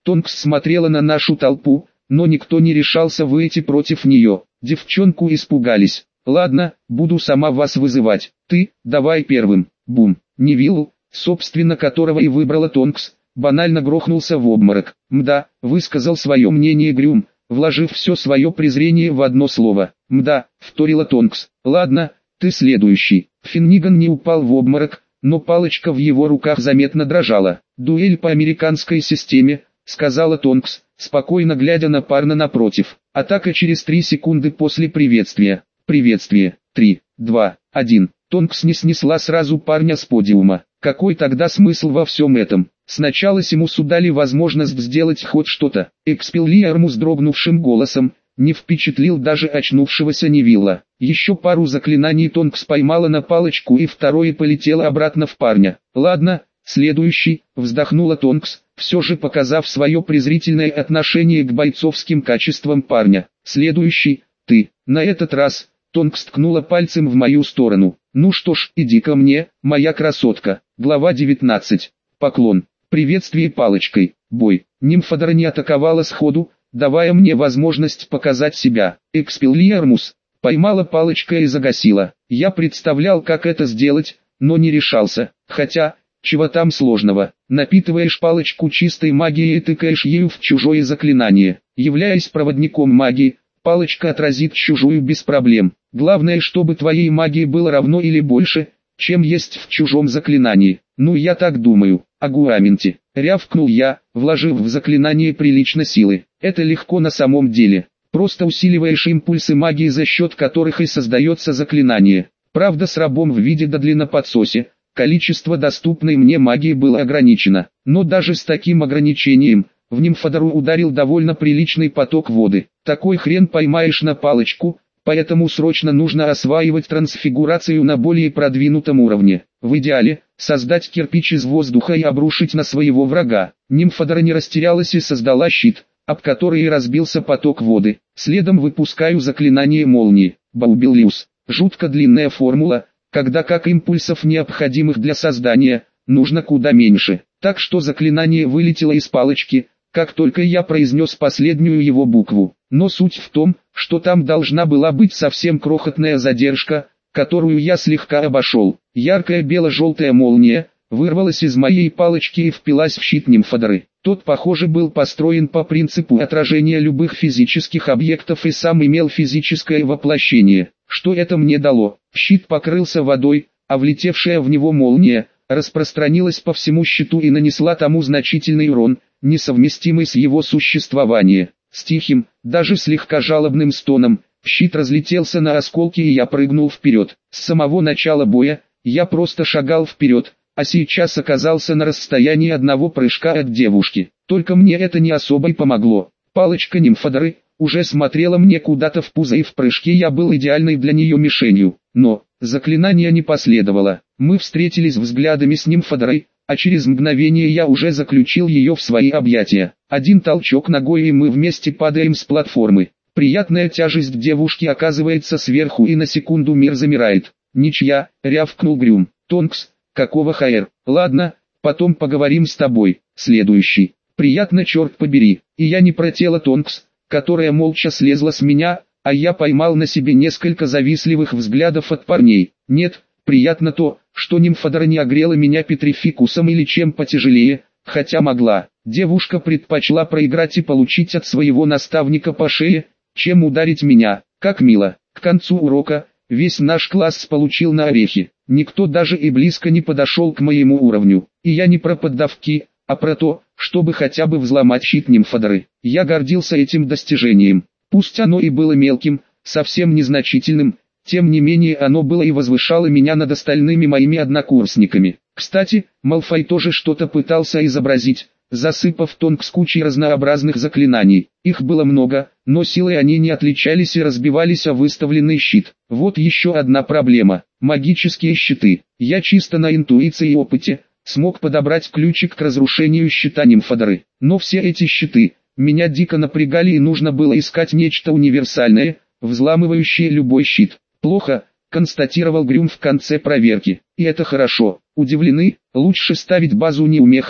Тонкс смотрела на нашу толпу, но никто не решался выйти против нее. Девчонку испугались. «Ладно, буду сама вас вызывать. Ты, давай первым». Бум. Невилл, собственно которого и выбрала Тонкс, банально грохнулся в обморок. «Мда», высказал свое мнение Грюм, вложив все свое презрение в одно слово. «Мда», вторила Тонкс. «Ладно, ты следующий». Финниган не упал в обморок, но палочка в его руках заметно дрожала. «Дуэль по американской системе», сказала Тонкс, спокойно глядя на парня напротив. «Атака через 3 секунды после приветствия». «Приветствие. 3, 2, 1». Тонкс не снесла сразу парня с подиума. Какой тогда смысл во всем этом? Сначала Симусу дали возможность сделать хоть что-то. Экспеллиармус дрогнувшим голосом не впечатлил даже очнувшегося Невилла. Еще пару заклинаний Тонкс поймала на палочку и второе полетело обратно в парня. «Ладно, следующий», вздохнула Тонкс, все же показав свое презрительное отношение к бойцовским качествам парня. «Следующий, ты». На этот раз Тонкс ткнула пальцем в мою сторону. «Ну что ж, иди ко мне, моя красотка». Глава 19. Поклон. Приветствие палочкой. Бой. Нимфодора не атаковала сходу, давая мне возможность показать себя. Экспеллиармус поймала палочкой и загасила. Я представлял, как это сделать, но не решался. Хотя, чего там сложного? Напитываешь палочку чистой магией и тыкаешь ею в чужое заклинание. Являясь проводником магии, палочка отразит чужую без проблем. Главное, чтобы твоей магии было равно или больше, чем есть в чужом заклинании. Ну я так думаю. Агуаменти. Рявкнул я, вложив в заклинание прилично силы. Это легко на самом деле. Просто усиливаешь импульсы магии, за счет которых и создается заклинание. Правда, с рабом в виде Дадли на подсосе, количество доступной мне магии было ограничено. Но даже с таким ограничением, в Нимфодору ударил довольно приличный поток воды. Такой хрен поймаешь на палочку, поэтому срочно нужно осваивать трансфигурацию на более продвинутом уровне. В идеале, создать кирпич из воздуха и обрушить на своего врага. Нимфодора не растерялась и создала щит, об который и разбился поток воды. Следом выпускаю заклинание молнии. Баубилиус. Жутко длинная формула, когда как импульсов, необходимых для создания, нужно куда меньше. Так что заклинание вылетело из палочки, как только я произнес последнюю его букву. Но суть в том, что там должна была быть совсем крохотная задержка, которую я слегка обошел. Яркая бело-желтая молния вырвалась из моей палочки и впилась в щит Нимфодоры. Тот, похоже, был построен по принципу отражения любых физических объектов и сам имел физическое воплощение. Что это мне дало? Щит покрылся водой, а влетевшая в него молния распространилась по всему щиту и нанесла тому значительный урон, несовместимый с его существованием. С тихим, даже слегка жалобным стоном, щит разлетелся на осколки и я прыгнул вперед. С самого начала боя, я просто шагал вперед, а сейчас оказался на расстоянии одного прыжка от девушки. Только мне это не особо и помогло. Палочка Нимфодоры уже смотрела мне куда-то в пузо, и в прыжке я был идеальной для нее мишенью. Но заклинание не последовало. Мы встретились взглядами с Нимфодорой, а через мгновение я уже заключил ее в свои объятия. Один толчок ногой и мы вместе падаем с платформы. Приятная тяжесть девушки оказывается сверху, и на секунду мир замирает. «Ничья», рявкнул Грюм. «Тонкс, какого хр? Ладно, потом поговорим с тобой». Следующий. «Приятно, черт побери». И я не про тело Тонкс, которая молча слезла с меня, а я поймал на себе несколько завистливых взглядов от парней. Нет, приятно то, что Нимфодора не огрела меня петрификусом или чем потяжелее, хотя могла. Девушка предпочла проиграть и получить от своего наставника по шее, чем ударить меня. Как мило. К концу урока весь наш класс получил на орехи. Никто даже и близко не подошел к моему уровню. И я не про поддавки, а про то, чтобы хотя бы взломать щит Нимфодоры. Я гордился этим достижением. Пусть оно и было мелким, совсем незначительным, тем не менее оно было и возвышало меня над остальными моими однокурсниками. Кстати, Малфой тоже что-то пытался изобразить, засыпав Тонкс кучей разнообразных заклинаний. Их было много, но силой они не отличались и разбивались о выставленный щит. Вот еще одна проблема – магические щиты. Я чисто на интуиции и опыте смог подобрать ключик к разрушению щита Нимфодоры. Но все эти щиты меня дико напрягали, и нужно было искать нечто универсальное, взламывающее любой щит. «Плохо», — констатировал Грюм в конце проверки. «И это хорошо. Удивлены? Лучше ставить базу неумехам,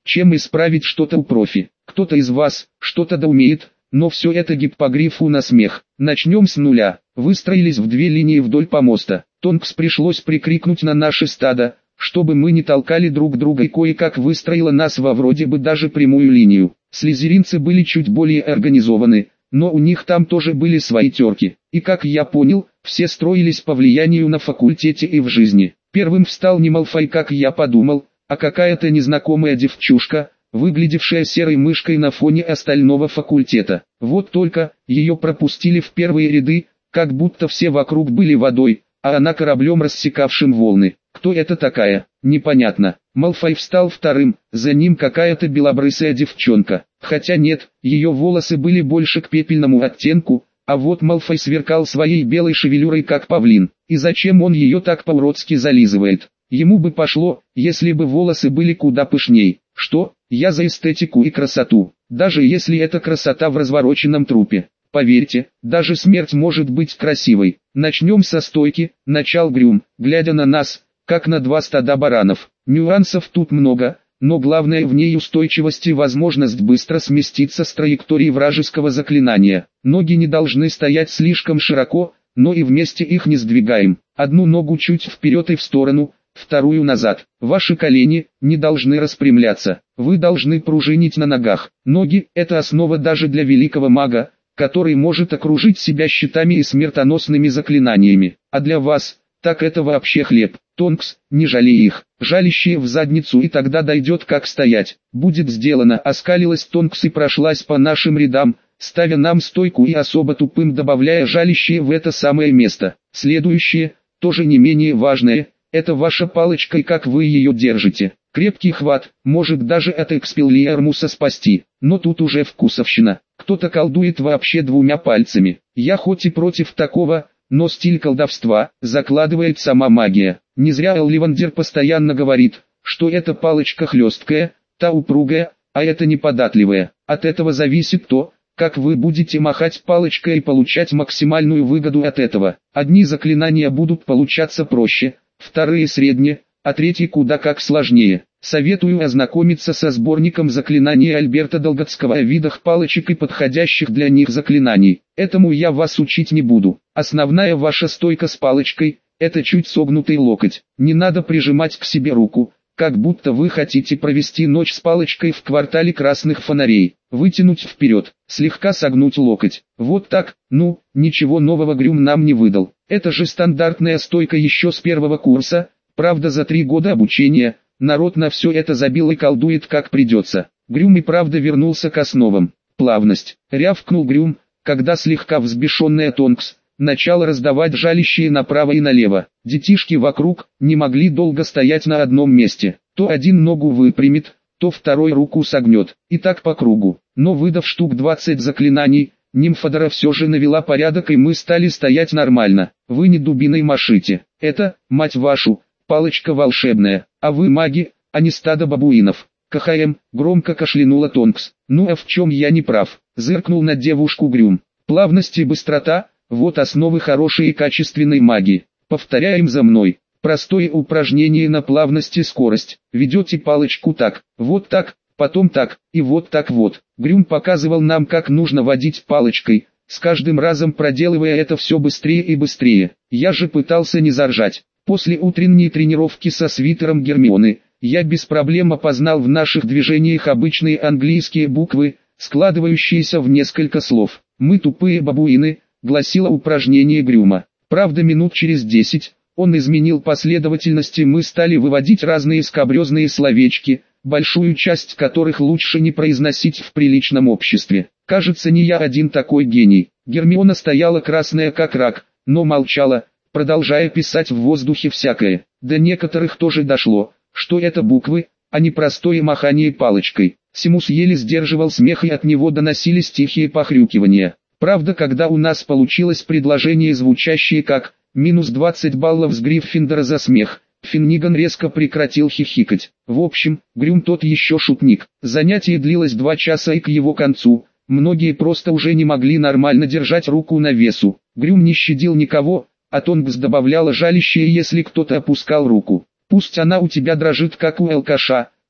чем исправить что-то у профи. Кто-то из вас что-то да умеет, но все это гиппогрифу на смех. Начнем с нуля. Выстроились в две линии вдоль помоста. Тонкс пришлось прикрикнуть на наше стадо, чтобы мы не толкали друг друга, и кое-как выстроила нас во вроде бы даже прямую линию. Слизеринцы были чуть более организованы, но у них там тоже были свои терки. И как я понял, все строились по влиянию на факультете и в жизни. Первым встал не Малфой, как я подумал, а какая-то незнакомая девчушка, выглядевшая серой мышкой на фоне остального факультета. Вот только, ее пропустили в первые ряды, как будто все вокруг были водой, а она кораблем, рассекавшим волны. Кто это такая? Непонятно. Малфой встал вторым, за ним какая-то белобрысая девчонка. Хотя нет, ее волосы были больше к пепельному оттенку, а вот Малфой сверкал своей белой шевелюрой как павлин. И зачем он ее так по-уродски зализывает? Ему бы пошло, если бы волосы были куда пышней. Что? Я за эстетику и красоту, даже если это красота в развороченном трупе. Поверьте, даже смерть может быть красивой. Начнем со стойки, начал Грюм, глядя на нас, как на два стада баранов. Нюансов тут много, но главное в ней устойчивость и возможность быстро сместиться с траектории вражеского заклинания. Ноги не должны стоять слишком широко, но и вместе их не сдвигаем. Одну ногу чуть вперед и в сторону, вторую назад. Ваши колени не должны распрямляться. Вы должны пружинить на ногах. Ноги – это основа даже для великого мага, который может окружить себя щитами и смертоносными заклинаниями. А для вас, так это вообще хлеб. Тонкс, не жалей их, жалящие в задницу, и тогда дойдет как стоять. Будет сделано. Оскалилась Тонкс и прошлась по нашим рядам, ставя нам стойку и особо тупым добавляя жалящие в это самое место. Следующее, тоже не менее важное, это ваша палочка и как вы ее держите. Крепкий хват, может даже от Экспеллиармуса спасти, но тут уже вкусовщина. Кто-то колдует вообще двумя пальцами. Я хоть и против такого, но стиль колдовства закладывает сама магия. Не зря Элливандер постоянно говорит, что эта палочка хлесткая, та упругая, а эта неподатливая. От этого зависит то, как вы будете махать палочкой и получать максимальную выгоду от этого. Одни заклинания будут получаться проще, вторые средние, а третьи куда как сложнее. Советую ознакомиться со сборником заклинаний Альберта Долготского о видах палочек и подходящих для них заклинаний. Этому я вас учить не буду. Основная ваша стойка с палочкой – это чуть согнутый локоть. Не надо прижимать к себе руку, как будто вы хотите провести ночь с палочкой в квартале красных фонарей. Вытянуть вперед, слегка согнуть локоть. Вот так, ничего нового Грюм нам не выдал. Это же стандартная стойка еще с первого курса, правда за 3 года обучения. Народ на все это забил и колдует как придется. Грюм и правда вернулся к основам. Плавность. Рявкнул Грюм, когда слегка взбешенная Тонкс начала раздавать жалящие направо и налево. Детишки вокруг не могли долго стоять на одном месте. То один ногу выпрямит, то второй руку согнет. И так по кругу. Но выдав штук 20 заклинаний, Нимфодора все же навела порядок, и мы стали стоять нормально. Вы не дубиной машите. Это, мать вашу, палочка волшебная, а вы маги, а не стадо бабуинов. КХМ, громко кашлянула Тонкс. Ну а в чем я не прав? Зыркнул на девушку Грюм. Плавность и быстрота, вот основы хорошей и качественной магии. Повторяем за мной. Простое упражнение на плавность и скорость. Ведете палочку так, вот так, потом так, и вот так вот. Грюм показывал нам, как нужно водить палочкой, с каждым разом проделывая это все быстрее и быстрее. Я же пытался не заржать. После утренней тренировки со свитером Гермионы, я без проблем опознал в наших движениях обычные английские буквы, складывающиеся в несколько слов. «Мы тупые бабуины», гласило упражнение Грюма. Правда, минут через 10, он изменил последовательность, и мы стали выводить разные скабрезные словечки, большую часть которых лучше не произносить в приличном обществе. Кажется, не я один такой гений. Гермиона стояла красная как рак, но молчала, продолжая писать в воздухе всякое. До некоторых тоже дошло, что это буквы, а не простое махание палочкой. Симус еле сдерживал смех, и от него доносились тихие похрюкивания. Правда, когда у нас получилось предложение, звучащее как «минус 20 баллов с Гриффиндора за смех», Финниган резко прекратил хихикать. В общем, Грюм тот еще шутник. Занятие длилось 2 часа, и к его концу многие просто уже не могли нормально держать руку на весу. Грюм не щадил никого, а Тонкс добавляла жалящее, если кто-то опускал руку. «Пусть она у тебя дрожит, как у алкаша,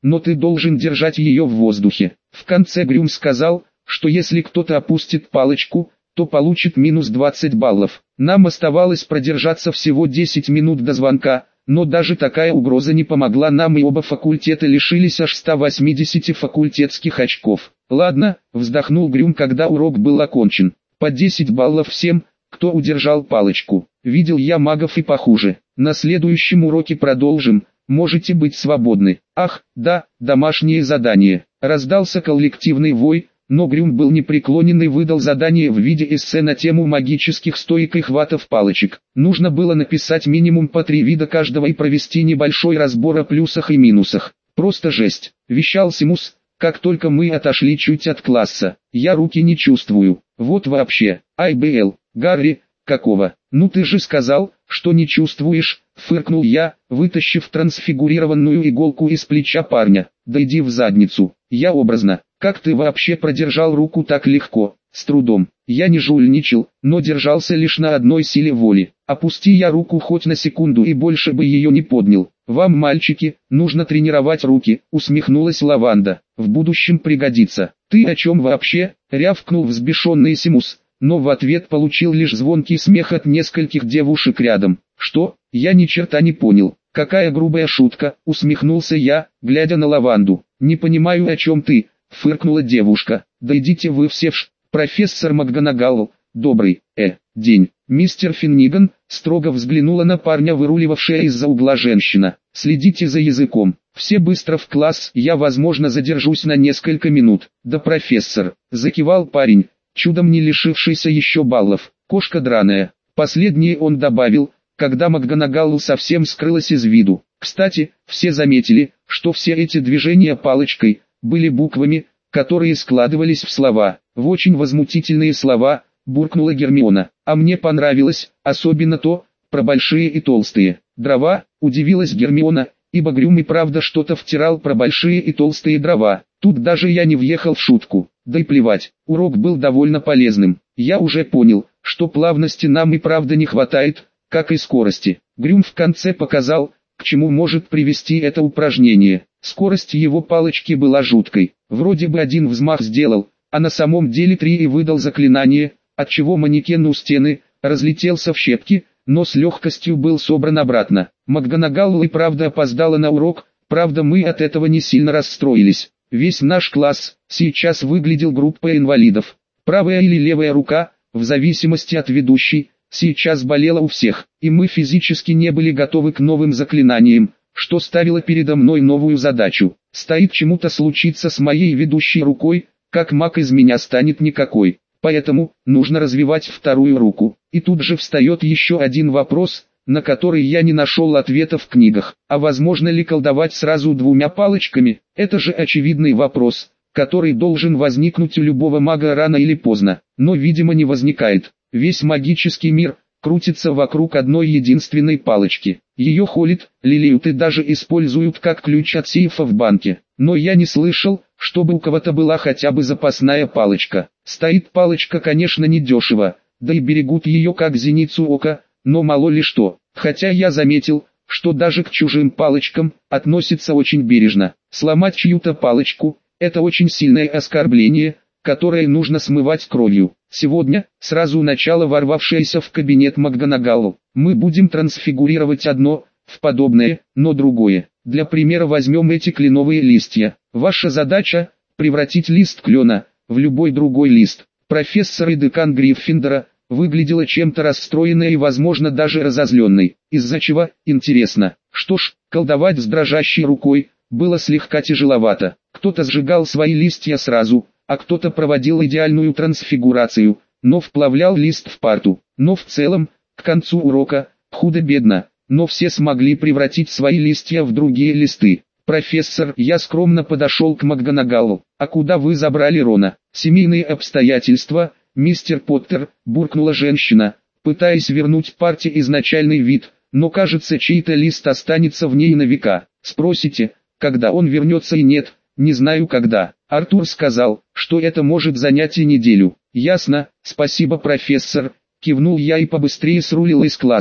но ты должен держать ее в воздухе. В конце Грюм сказал, что если кто-то опустит палочку, то получит минус 20 баллов. Нам оставалось продержаться всего 10 минут до звонка, но даже такая угроза не помогла нам, и оба факультета лишились аж 180 факультетских очков. Ладно, вздохнул Грюм, когда урок был окончен. По 10 баллов всем, кто удержал палочку. Видел я магов и похуже. На следующем уроке продолжим, можете быть свободны. Ах, да, домашнее задание. Раздался коллективный вой, но Грюм был непреклонен и выдал задание в виде эссе на тему магических стоек и хватов палочек. Нужно было написать минимум по 3 вида каждого и провести небольшой разбор о плюсах и минусах. Просто жесть, вещал Симус, как только мы отошли чуть от класса. Я руки не чувствую, вот вообще. IBL, Гарри, какого? Ну ты же сказал, что не чувствуешь, фыркнул я, вытащив трансфигурированную иголку из плеча парня. Да иди в задницу, я образно. Как ты вообще продержал руку так легко? С трудом. Я не жульничал, но держался лишь на одной силе воли. Опусти я руку хоть на секунду и больше бы ее не поднял. Вам, мальчики, нужно тренировать руки, усмехнулась Лаванда. В будущем пригодится. Ты о чем вообще? Рявкнул взбешенный Симус, но в ответ получил лишь звонкий смех от нескольких девушек рядом. Что? Я ни черта не понял. Какая грубая шутка, усмехнулся я, глядя на Лаванду. Не понимаю, о чем ты, фыркнула девушка. Да идите вы все в профессор МакГонагал, добрый, день. Мистер Финниган, строго взглянула на парня выруливавшая из-за угла женщина. Следите за языком. Все быстро в класс, я возможно задержусь на несколько минут. Да профессор, закивал парень, чудом не лишившийся еще баллов. Кошка драная. Последнее он добавил, когда МакГонагал совсем скрылась из виду. Кстати, все заметили, что все эти движения палочкой были буквами, которые складывались в слова, в очень возмутительные слова, буркнула Гермиона. А мне понравилось, особенно то, про большие и толстые. Дрова, удивилась Гермиона, ибо Грюм и правда что-то втирал про большие и толстые дрова. Тут даже я не въехал в шутку. Да и плевать, урок был довольно полезным. Я уже понял, что плавности нам и правда не хватает, как и скорости. Грюм в конце показал, к чему может привести это упражнение. Скорость его палочки была жуткой. Вроде бы один взмах сделал, а на самом деле 3 и выдал заклинание, отчего манекен у стены разлетелся в щепки, но с легкостью был собран обратно. МакГонагал и правда опоздала на урок, правда мы от этого не сильно расстроились. Весь наш класс сейчас выглядел группой инвалидов. Правая или левая рука, в зависимости от ведущей, сейчас болела у всех, и мы физически не были готовы к новым заклинаниям, что ставило передо мной новую задачу. Стоит чему-то случиться с моей ведущей рукой, как маг из меня станет никакой. Поэтому, нужно развивать вторую руку. И тут же встает еще один вопрос, на который я не нашел ответа в книгах. А возможно ли колдовать сразу 2 палочками? Это же очевидный вопрос, который должен возникнуть у любого мага рано или поздно, но видимо не возникает. Весь магический мир крутится вокруг одной единственной палочки. Ее холят, лелеют и даже используют как ключ от сейфа в банке. Но я не слышал, чтобы у кого-то была хотя бы запасная палочка. Стоит палочка, конечно, недешево, да и берегут ее как зеницу ока, но мало ли что. Хотя я заметил, что даже к чужим палочкам относятся очень бережно. Сломать чью-то палочку – это очень сильное оскорбление, которое нужно смывать кровью. Сегодня, сразу начало ворвавшееся в кабинет МакГонагал, мы будем трансфигурировать одно, в подобное, но другое. Для примера возьмем эти кленовые листья. Ваша задача – превратить лист клена в любой другой лист. Профессор и декан Гриффиндора выглядела чем-то расстроенной и возможно даже разозленной. Из-за чего, интересно. Что ж, колдовать с дрожащей рукой было слегка тяжеловато. Кто-то сжигал свои листья сразу, а кто-то проводил идеальную трансфигурацию, но вплавлял лист в парту. Но в целом, к концу урока, худо-бедно, но все смогли превратить свои листья в другие листы. «Профессор, я скромно подошел к МакГонагалу. А куда вы забрали Рона?» «Семейные обстоятельства, мистер Поттер», буркнула женщина, пытаясь вернуть партии изначальный вид, но кажется чей-то лист останется в ней на века. Спросите, когда он вернется, и нет, не знаю когда. Артур сказал, что это может занять и неделю. «Ясно, спасибо, профессор», кивнул я и побыстрее срулил из класса.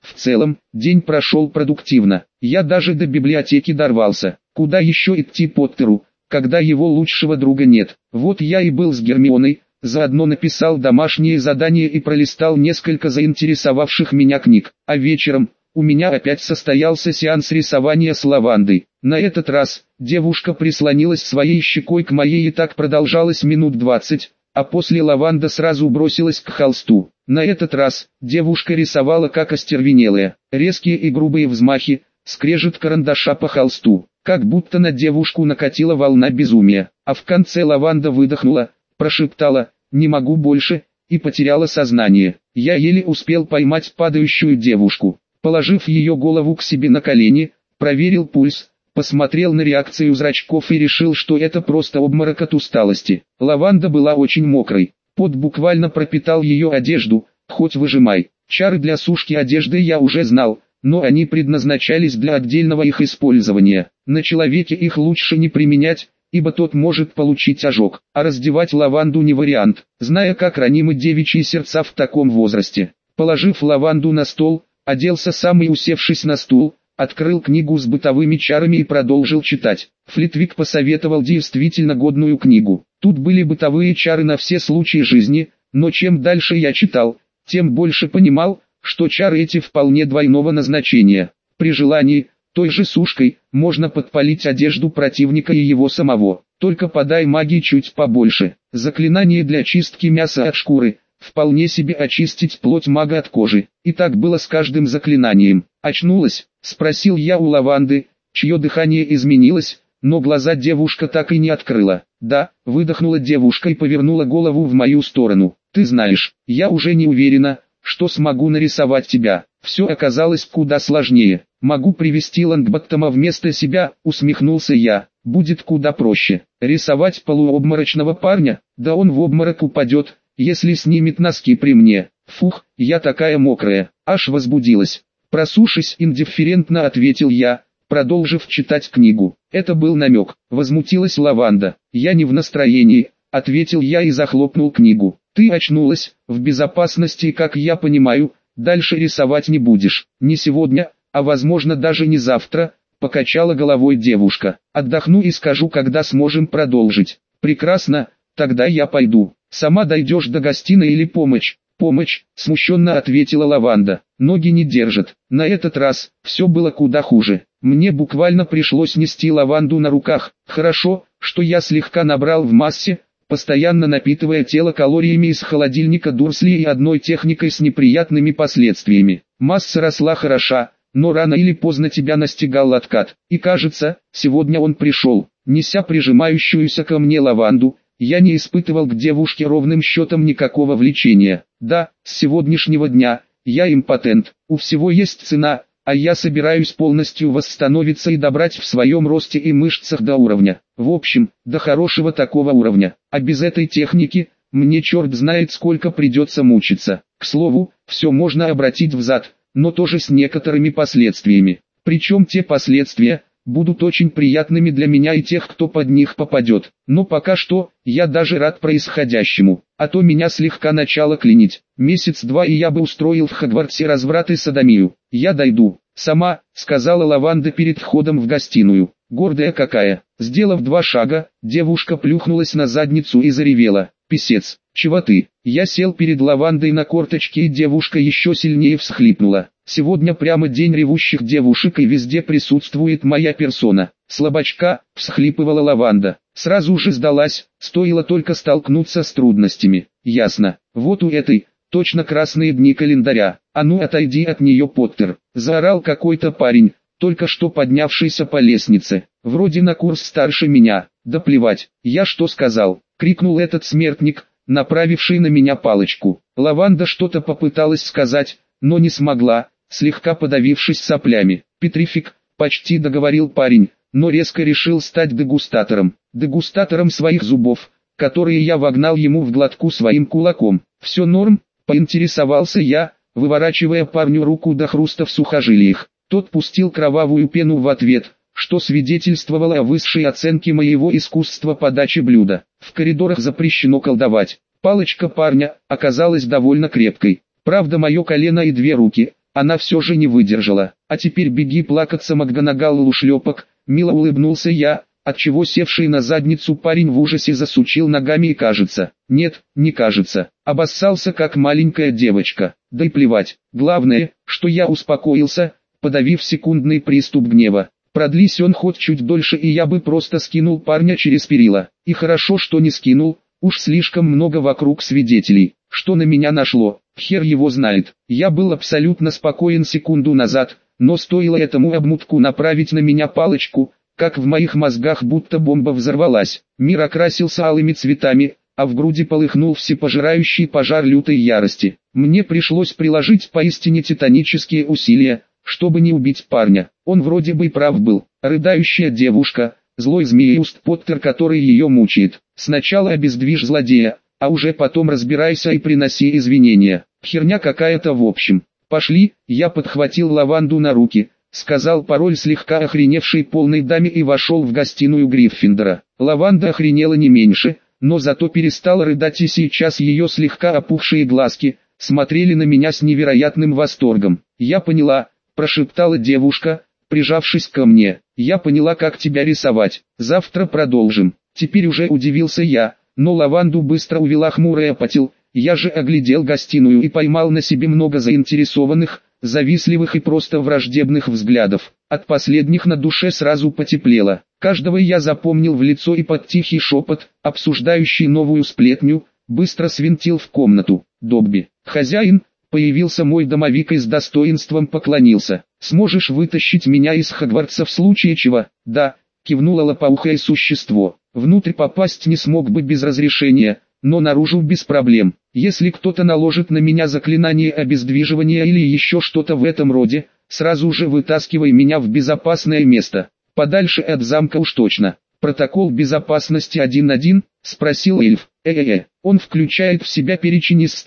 В целом, день прошел продуктивно. Я даже до библиотеки дорвался. Куда еще идти Поттеру, когда его лучшего друга нет? Вот я и был с Гермионой, заодно написал домашние задания и пролистал несколько заинтересовавших меня книг. А вечером у меня опять состоялся сеанс рисования с лавандой. На этот раз девушка прислонилась своей щекой к моей, и так продолжалось минут 20, а после лаванда сразу бросилась к холсту. На этот раз девушка рисовала как остервенелая, резкие и грубые взмахи, скрежет карандаша по холсту, как будто на девушку накатила волна безумия, а в конце лаванда выдохнула, прошептала «не могу больше» и потеряла сознание. Я еле успел поймать падающую девушку. Положив ее голову к себе на колени, проверил пульс, посмотрел на реакцию зрачков и решил, что это просто обморок от усталости. Лаванда была очень мокрой, пот буквально пропитал ее одежду, хоть выжимай. Чары для сушки одежды я уже знал, но они предназначались для отдельного их использования. На человеке их лучше не применять, ибо тот может получить ожог, а раздевать лаванду не вариант, зная, как ранимы девичьи сердца в таком возрасте. Положив лаванду на стол, оделся сам и, усевшись на стул, открыл книгу с бытовыми чарами и продолжил читать. Флитвик посоветовал действительно годную книгу. Тут были бытовые чары на все случаи жизни, но чем дальше я читал, тем больше понимал, что чары эти вполне двойного назначения. При желании, той же сушкой, можно подпалить одежду противника и его самого. Только подай магии чуть побольше. Заклинание для чистки мяса от шкуры. Вполне себе очистить плоть мага от кожи. И так было с каждым заклинанием. «Очнулась?» — спросил я у лаванды, чье дыхание изменилось, но глаза девушка так и не открыла. «Да», — выдохнула девушка и повернула голову в мою сторону. «Ты знаешь, я уже не уверена, что смогу нарисовать тебя. Все оказалось куда сложнее. Могу привести Лонгботтома вместо себя», — усмехнулся я. «Будет куда проще. Рисовать полуобморочного парня? Да он в обморок упадет, если снимет носки при мне. Фух, я такая мокрая». Аж возбудилась. «Просушись», — индифферентно ответил я, продолжив читать книгу. Это был намек. Возмутилась лаванда. «Я не в настроении», — ответил я и захлопнул книгу. «Ты очнулась, в безопасности, и, как я понимаю, дальше рисовать не будешь. Не сегодня, а возможно даже не завтра», — покачала головой девушка. «Отдохну и скажу, когда сможем продолжить». «Прекрасно, тогда я пойду. Сама дойдешь до гостиной или помощь?» «Помощь», — смущенно ответила лаванда. «Ноги не держат». На этот раз все было куда хуже. Мне буквально пришлось нести лаванду на руках. Хорошо, что я слегка набрал в массе, постоянно напитывая тело калориями из холодильника Дурсли и одной техникой с неприятными последствиями. Масса росла хороша, но рано или поздно тебя настигал откат. И кажется, сегодня он пришел. Неся прижимающуюся ко мне лаванду, я не испытывал к девушке ровным счетом никакого влечения. Да, с сегодняшнего дня я импотент. У всего есть цена, а я собираюсь полностью восстановиться и добрать в своем росте и мышцах до уровня. В общем, до хорошего такого уровня. А без этой техники, мне черт знает сколько придется мучиться. К слову, все можно обратить взад, но тоже с некоторыми последствиями. Причем те последствия будут очень приятными для меня и тех, кто под них попадет. Но пока что, я даже рад происходящему, а то меня слегка начало клинить. Месяц-два и я бы устроил в Хогвартсе разврат и содомию. «Я дойду сама», — сказала лаванда перед входом в гостиную. Гордая какая. Сделав 2 шага, девушка плюхнулась на задницу и заревела. «Писец, чего ты?» Я сел перед лавандой на корточки, и девушка еще сильнее всхлипнула. «Сегодня прямо день ревущих девушек, и везде присутствует моя персона». «Слабачка», — всхлипывала лаванда. Сразу же сдалась, стоило только столкнуться с трудностями. «Ясно, вот у этой, точно красные дни календаря. А ну отойди от нее, Поттер», — заорал какой-то парень, только что поднявшийся по лестнице. Вроде на курс старше меня. «Да плевать, я что сказал?» — крикнул этот смертник, направивший на меня палочку. Лаванда что-то попыталась сказать, но не смогла, слегка подавившись соплями. «Петрифик», — почти договорил парень, но резко решил стать дегустатором. Дегустатором своих зубов, которые я вогнал ему в глотку своим кулаком. «Все норм?» — поинтересовался я, выворачивая парню руку до хруста в сухожилиях. Тот пустил кровавую пену в ответ, что свидетельствовало о высшей оценке моего искусства подачи блюда. В коридорах запрещено колдовать. Палочка парня оказалась довольно крепкой. Правда, мое колено и 2 руки, она все же не выдержала. А теперь беги плакаться, Макганагалл ушлепок, мило улыбнулся я, отчего севший на задницу парень в ужасе засучил ногами и кажется, нет, не кажется, обоссался как маленькая девочка, да и плевать, главное, что я успокоился, подавив секундный приступ гнева. Продлись он хоть чуть дольше, и я бы просто скинул парня через перила. И хорошо, что не скинул, уж слишком много вокруг свидетелей. Что на меня нашло, хер его знает. Я был абсолютно спокоен секунду назад, но стоило этому обмутку направить на меня палочку, как в моих мозгах будто бомба взорвалась. Мир окрасился алыми цветами, а в груди полыхнул всепожирающий пожар лютой ярости. Мне пришлось приложить поистине титанические усилия, чтобы не убить парня. Он вроде бы прав был. Рыдающая девушка, злой змееуст Поттер, который ее мучает. Сначала обездвижь злодея, а уже потом разбирайся и приноси извинения. Херня какая-то в общем. Пошли, я подхватил Лаванду на руки, сказал пароль слегка охреневшей полной даме и вошел в гостиную Гриффиндора. Лаванда охренела не меньше, но зато перестала рыдать, и сейчас ее слегка опухшие глазки смотрели на меня с невероятным восторгом. «Я поняла», — прошептала девушка, прижавшись ко мне. «Я поняла, как тебя рисовать. Завтра продолжим». Теперь уже удивился я, но Лаванду быстро увела хмурая Патил. Я же оглядел гостиную и поймал на себе много заинтересованных, завистливых и просто враждебных взглядов. От последних на душе сразу потеплело. Каждого я запомнил в лицо и под тихий шепот, обсуждающий новую сплетню, быстро свинтил в комнату. «Добби, хозяин», появился мой домовик и с достоинством поклонился. «Сможешь вытащить меня из Хогвартса в случае чего?» «Да», кивнуло лопоухое существо. «Внутрь попасть не смог бы без разрешения, но наружу без проблем. Если кто-то наложит на меня заклинание обездвиживания или еще что-то в этом роде, сразу же вытаскивай меня в безопасное место. Подальше от замка уж точно». «Протокол безопасности 1.1?» — спросил эльф. Он включает в себя перечень из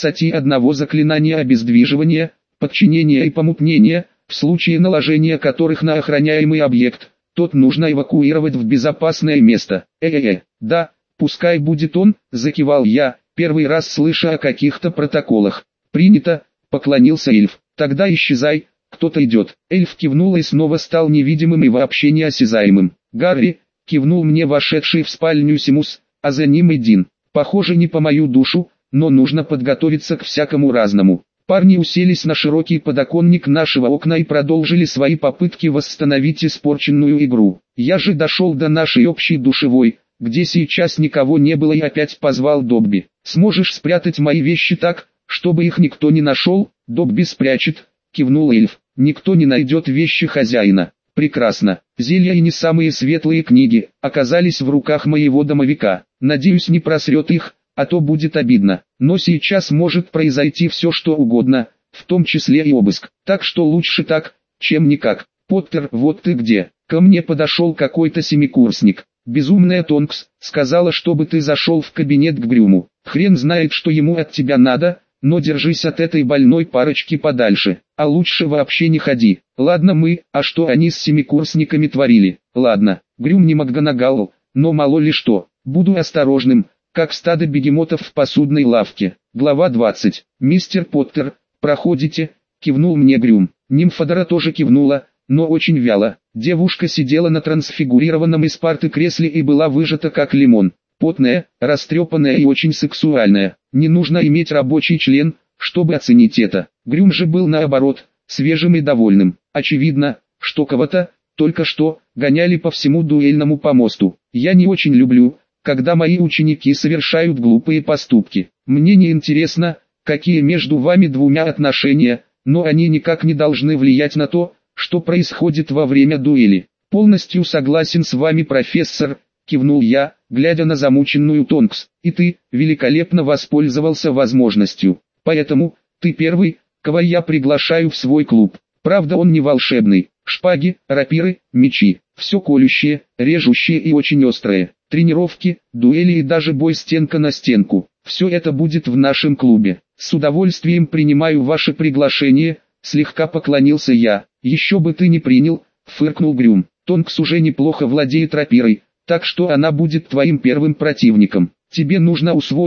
121 заклинания обездвиживания, подчинения и помутнения, в случае наложения которых на охраняемый объект, тот нужно эвакуировать в безопасное место. Да, пускай будет он, закивал я, первый раз слыша о каких-то протоколах. «Принято», поклонился эльф. «Тогда исчезай, кто-то идет». Эльф кивнул и снова стал невидимым и вообще неосязаемым. «Гарри», кивнул мне вошедший в спальню Симус, а за ним и Дин. «Похоже, не по мою душу, но нужно подготовиться к всякому разному». Парни уселись на широкий подоконник нашего окна и продолжили свои попытки восстановить испорченную игру. Я же дошел до нашей общей душевой, где сейчас никого не было, и опять позвал Добби. «Сможешь спрятать мои вещи так, чтобы их никто не нашел?» «Добби спрячет», кивнул эльф. «Никто не найдет вещи хозяина». «Прекрасно. Зелья и не самые светлые книги оказались в руках моего домовика. Надеюсь, не просрет их, а то будет обидно. Но сейчас может произойти все что угодно, в том числе и обыск. Так что лучше так, чем никак. Поттер, вот ты где». Ко мне подошел какой-то семикурсник. «Безумная Тонкс сказала, чтобы ты зашел в кабинет к Грюму. Хрен знает, что ему от тебя надо, но держись от этой больной парочки подальше, а лучше вообще не ходи». «Ладно а что они с семикурсниками творили?» «Ладно, Грюм не Макганагалл, но мало ли что, буду осторожным, как стадо бегемотов в посудной лавке». Глава 20. «Мистер Поттер, проходите», кивнул мне Грюм. Нимфодора тоже кивнула, но очень вяло. Девушка сидела на трансфигурированном из парты кресле и была выжата как лимон. Потная, растрепанная и очень сексуальная. Не нужно иметь рабочий член, чтобы оценить это. Грюм же был наоборот, свежим и довольным. Очевидно, что кого-то, только что, гоняли по всему дуэльному помосту. Я не очень люблю, когда мои ученики совершают глупые поступки. Мне не интересно, какие между вами двумя отношения, но они никак не должны влиять на то, что происходит во время дуэли. «Полностью согласен с вами, профессор», кивнул я, глядя на замученную Тонкс. «И ты великолепно воспользовался возможностью. Поэтому, ты первый, кого я приглашаю в свой клуб. Правда, он не волшебный. Шпаги, рапиры, мечи. Все колющее, режущее и очень острое. Тренировки, дуэли и даже бой стенка на стенку. Все это будет в нашем клубе. С удовольствием принимаю ваше приглашение», слегка поклонился я. «Еще бы ты не принял», фыркнул Грюм. «Тонкс уже неплохо владеет рапирой, так что она будет твоим первым противником. Тебе нужно усвоить,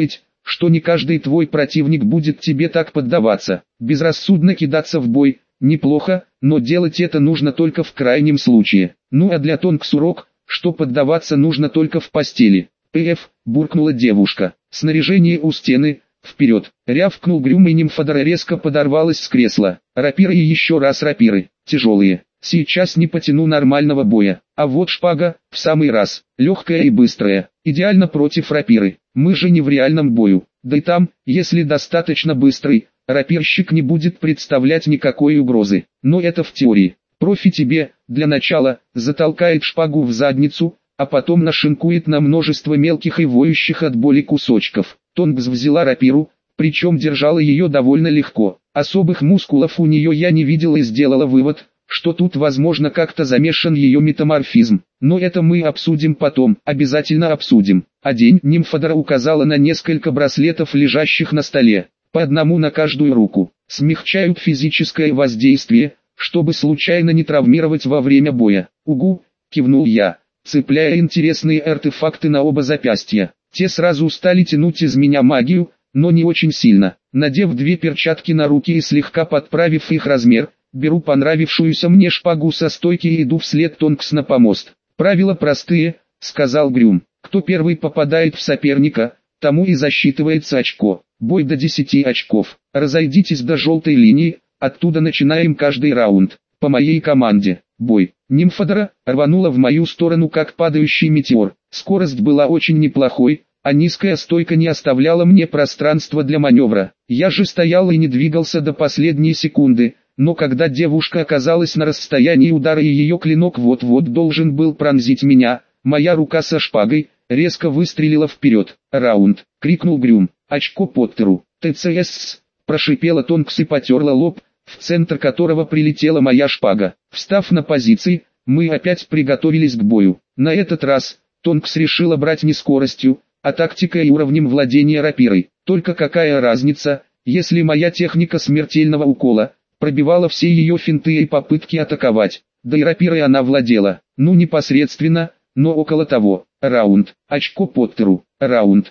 что не каждый твой противник будет тебе так поддаваться. Безрассудно кидаться в бой – неплохо, но делать это нужно только в крайнем случае. Ну а для Тонкс урок, что поддаваться нужно только в постели. Буркнула девушка. Снаряжение у стены, вперед. Рявкнул Грюм, и нимфодора резко подорвалась с кресла. Рапиры и еще раз рапиры, тяжелые. Сейчас не потяну нормального боя. А вот шпага, в самый раз, легкая и быстрая, идеально против рапиры. Мы же не в реальном бою. Да и там, если достаточно быстрый, рапирщик не будет представлять никакой угрозы. Но это в теории. Профи тебе, для начала, затолкает шпагу в задницу, а потом нашинкует на множество мелких и воющих от боли кусочков. Тонкс взяла рапиру, причем держала ее довольно легко. Особых мускулов у нее я не видел и сделала вывод, что тут возможно как-то замешан ее метаморфизм. Но это мы обсудим потом, обязательно обсудим. А день нимфодора указала на несколько браслетов, лежащих на столе, по одному на каждую руку. Смягчают физическое воздействие, чтобы случайно не травмировать во время боя. Угу, кивнул я, цепляя интересные артефакты на оба запястья. Те сразу стали тянуть из меня магию, но не очень сильно. Надев 2 перчатки на руки и слегка подправив их размер, беру понравившуюся мне шпагу со стойки и иду вслед Тонкс на помост. Правила простые, сказал Грюм. Кто первый попадает в соперника, тому и засчитывается очко. Бой до 10 очков. Разойдитесь до желтой линии, оттуда начинаем каждый раунд. По моей команде. Бой. Нимфодора рванула в мою сторону как падающий метеор. Скорость была очень неплохой, а низкая стойка не оставляла мне пространства для маневра. Я же стоял и не двигался до последней секунды, но когда девушка оказалась на расстоянии удара и ее клинок вот-вот должен был пронзить меня, моя рука со шпагой резко выстрелила вперед. «Раунд!» — крикнул Грюм. «Очко Поттеру!» «ТЦС!» — прошипела Тонкс и потерла лоб, в центр которого прилетела моя шпага. Встав на позиции, мы опять приготовились к бою. На этот раз Тонкс решила брать не скоростью, а тактикой и уровнем владения рапирой. Только какая разница, если моя техника смертельного укола пробивала все ее финты и попытки атаковать, да и рапирой она владела, ну непосредственно, но около того. Раунд, очко Поттеру, раунд,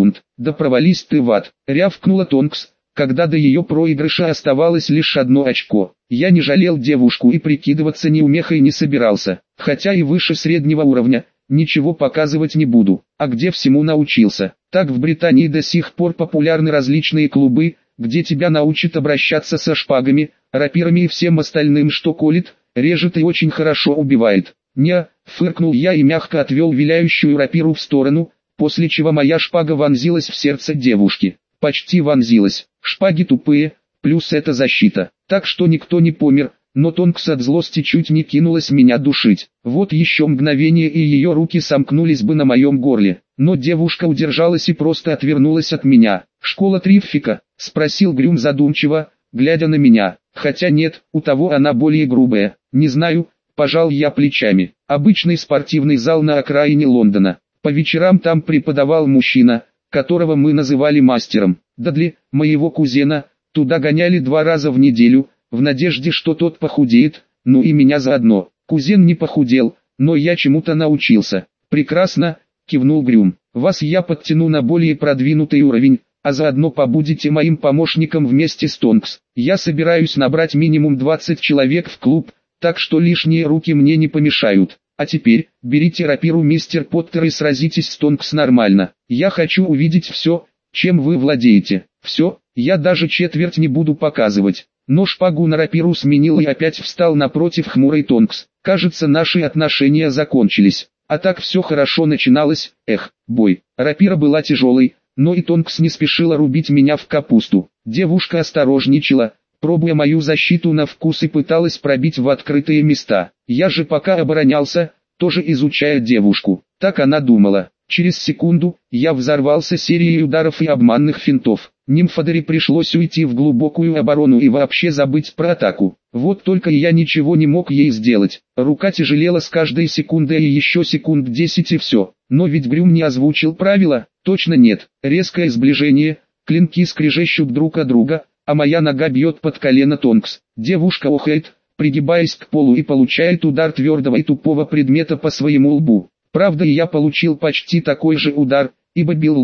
да провались ты в ад, рявкнула Тонкс, когда до ее проигрыша оставалось лишь 1 очко. Я не жалел девушку и прикидываться неумехой не собирался, хотя и выше среднего уровня, ничего показывать не буду. А где всему научился? Так в Британии до сих пор популярны различные клубы, где тебя научат обращаться со шпагами, рапирами и всем остальным, что колет, режет и очень хорошо убивает. «Не», — фыркнул я и мягко отвел виляющую рапиру в сторону, после чего моя шпага вонзилась в сердце девушки. Почти вонзилась. Шпаги тупые, плюс это защита. Так что никто не помер, но Тонкс от злости чуть не кинулась меня душить. Вот еще мгновение и ее руки сомкнулись бы на моем горле. Но девушка удержалась и просто отвернулась от меня. «Школа Триффика?» — спросил Грюм задумчиво, глядя на меня. «Хотя нет, у того она более грубая. Не знаю». Пожал я плечами. Обычный спортивный зал на окраине Лондона. По вечерам там преподавал мужчина, которого мы называли мастером. Дадли, моего кузена, туда гоняли 2 раза в неделю, в надежде, что тот похудеет, ну и меня заодно. Кузен не похудел, но я чему-то научился. «Прекрасно», — кивнул Грюм. «Вас я подтяну на более продвинутый уровень, а заодно побудете моим помощником вместе с Тонкс. Я собираюсь набрать минимум 20 человек в клуб, так что лишние руки мне не помешают. А теперь, берите рапиру, мистер Поттер, и сразитесь с Тонкс нормально. Я хочу увидеть все, чем вы владеете. Все, я даже четверть не буду показывать». Но шпагу на рапиру сменил и опять встал напротив хмурой Тонкс. Кажется, наши отношения закончились. А так все хорошо начиналось. Бой. Рапира была тяжелой, но и Тонкс не спешила рубить меня в капусту. Девушка осторожничала, пробуя мою защиту на вкус, и пыталась пробить в открытые места. Я же пока оборонялся, тоже изучая девушку. Так она думала. Через секунду я взорвался серией ударов и обманных финтов. Нимфодоре пришлось уйти в глубокую оборону и вообще забыть про атаку. Вот только я ничего не мог ей сделать. Рука тяжелела с каждой секундой, и еще секунд 10 и все. Но ведь Грюм не озвучил правила. Точно нет. Резкое сближение, клинки скрежещут друг от друга, а моя нога бьет под колено Тонкс. Девушка охает, пригибаясь к полу, и получает удар твердого и тупого предмета по своему лбу. Правда, и я получил почти такой же удар, ибо бил лбом.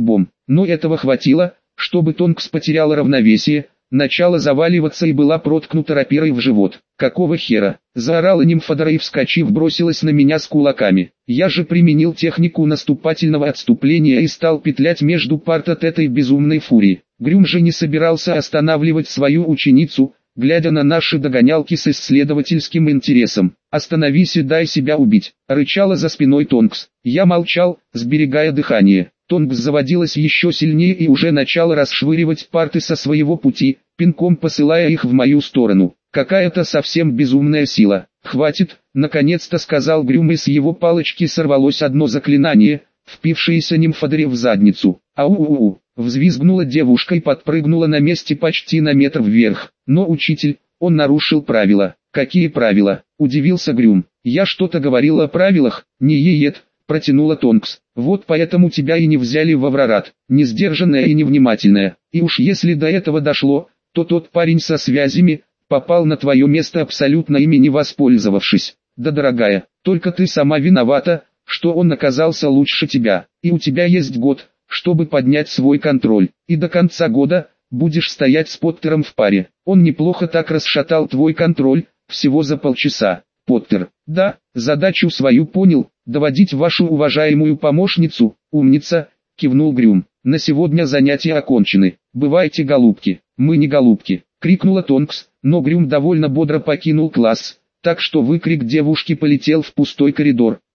Но этого хватило, чтобы Тонкс потеряла равновесие, начала заваливаться и была проткнута рапирой в живот. «Какого хера?» – заорала нимфодора и, вскочив, бросилась на меня с кулаками. Я же применил технику наступательного отступления и стал петлять между парт от этой безумной фурии. Грюм же не собирался останавливать свою ученицу, глядя на наши догонялки с исследовательским интересом. «Остановись и дай себя убить», – рычала за спиной Тонкс. Я молчал, сберегая дыхание. Тонкс заводилась еще сильнее и уже начала расшвыривать парты со своего пути, пинком посылая их в мою сторону. Какая-то совсем безумная сила. «Хватит», — наконец-то сказал Грюм, и с его палочки сорвалось одно заклинание, впившееся нимфодоре в задницу. «Ау-у-у!» — взвизгнула девушка и подпрыгнула на месте почти на метр вверх. «Но учитель, он нарушил правила». «Какие правила?» — удивился Грюм. «Я что-то говорил о правилах, не ед», — протянула Тонкс. «Вот поэтому тебя и не взяли в Аврорат, несдержанная и невнимательная. И уж если до этого дошло, то тот парень со связями попал на твое место абсолютно ими не воспользовавшись. Да, дорогая, только ты сама виновата, что он оказался лучше тебя. И у тебя есть год, чтобы поднять свой контроль. И до конца года будешь стоять с Поттером в паре. Он неплохо так расшатал твой контроль, всего за полчаса. Поттер, да, задачу свою понял, доводить вашу уважаемую помощницу, умница», — кивнул Грюм. «На сегодня занятия окончены. Бывайте, голубки». «Мы не голубки», — крикнула Тонкс, но Грюм довольно бодро покинул класс, так что выкрик девушки полетел в пустой коридор.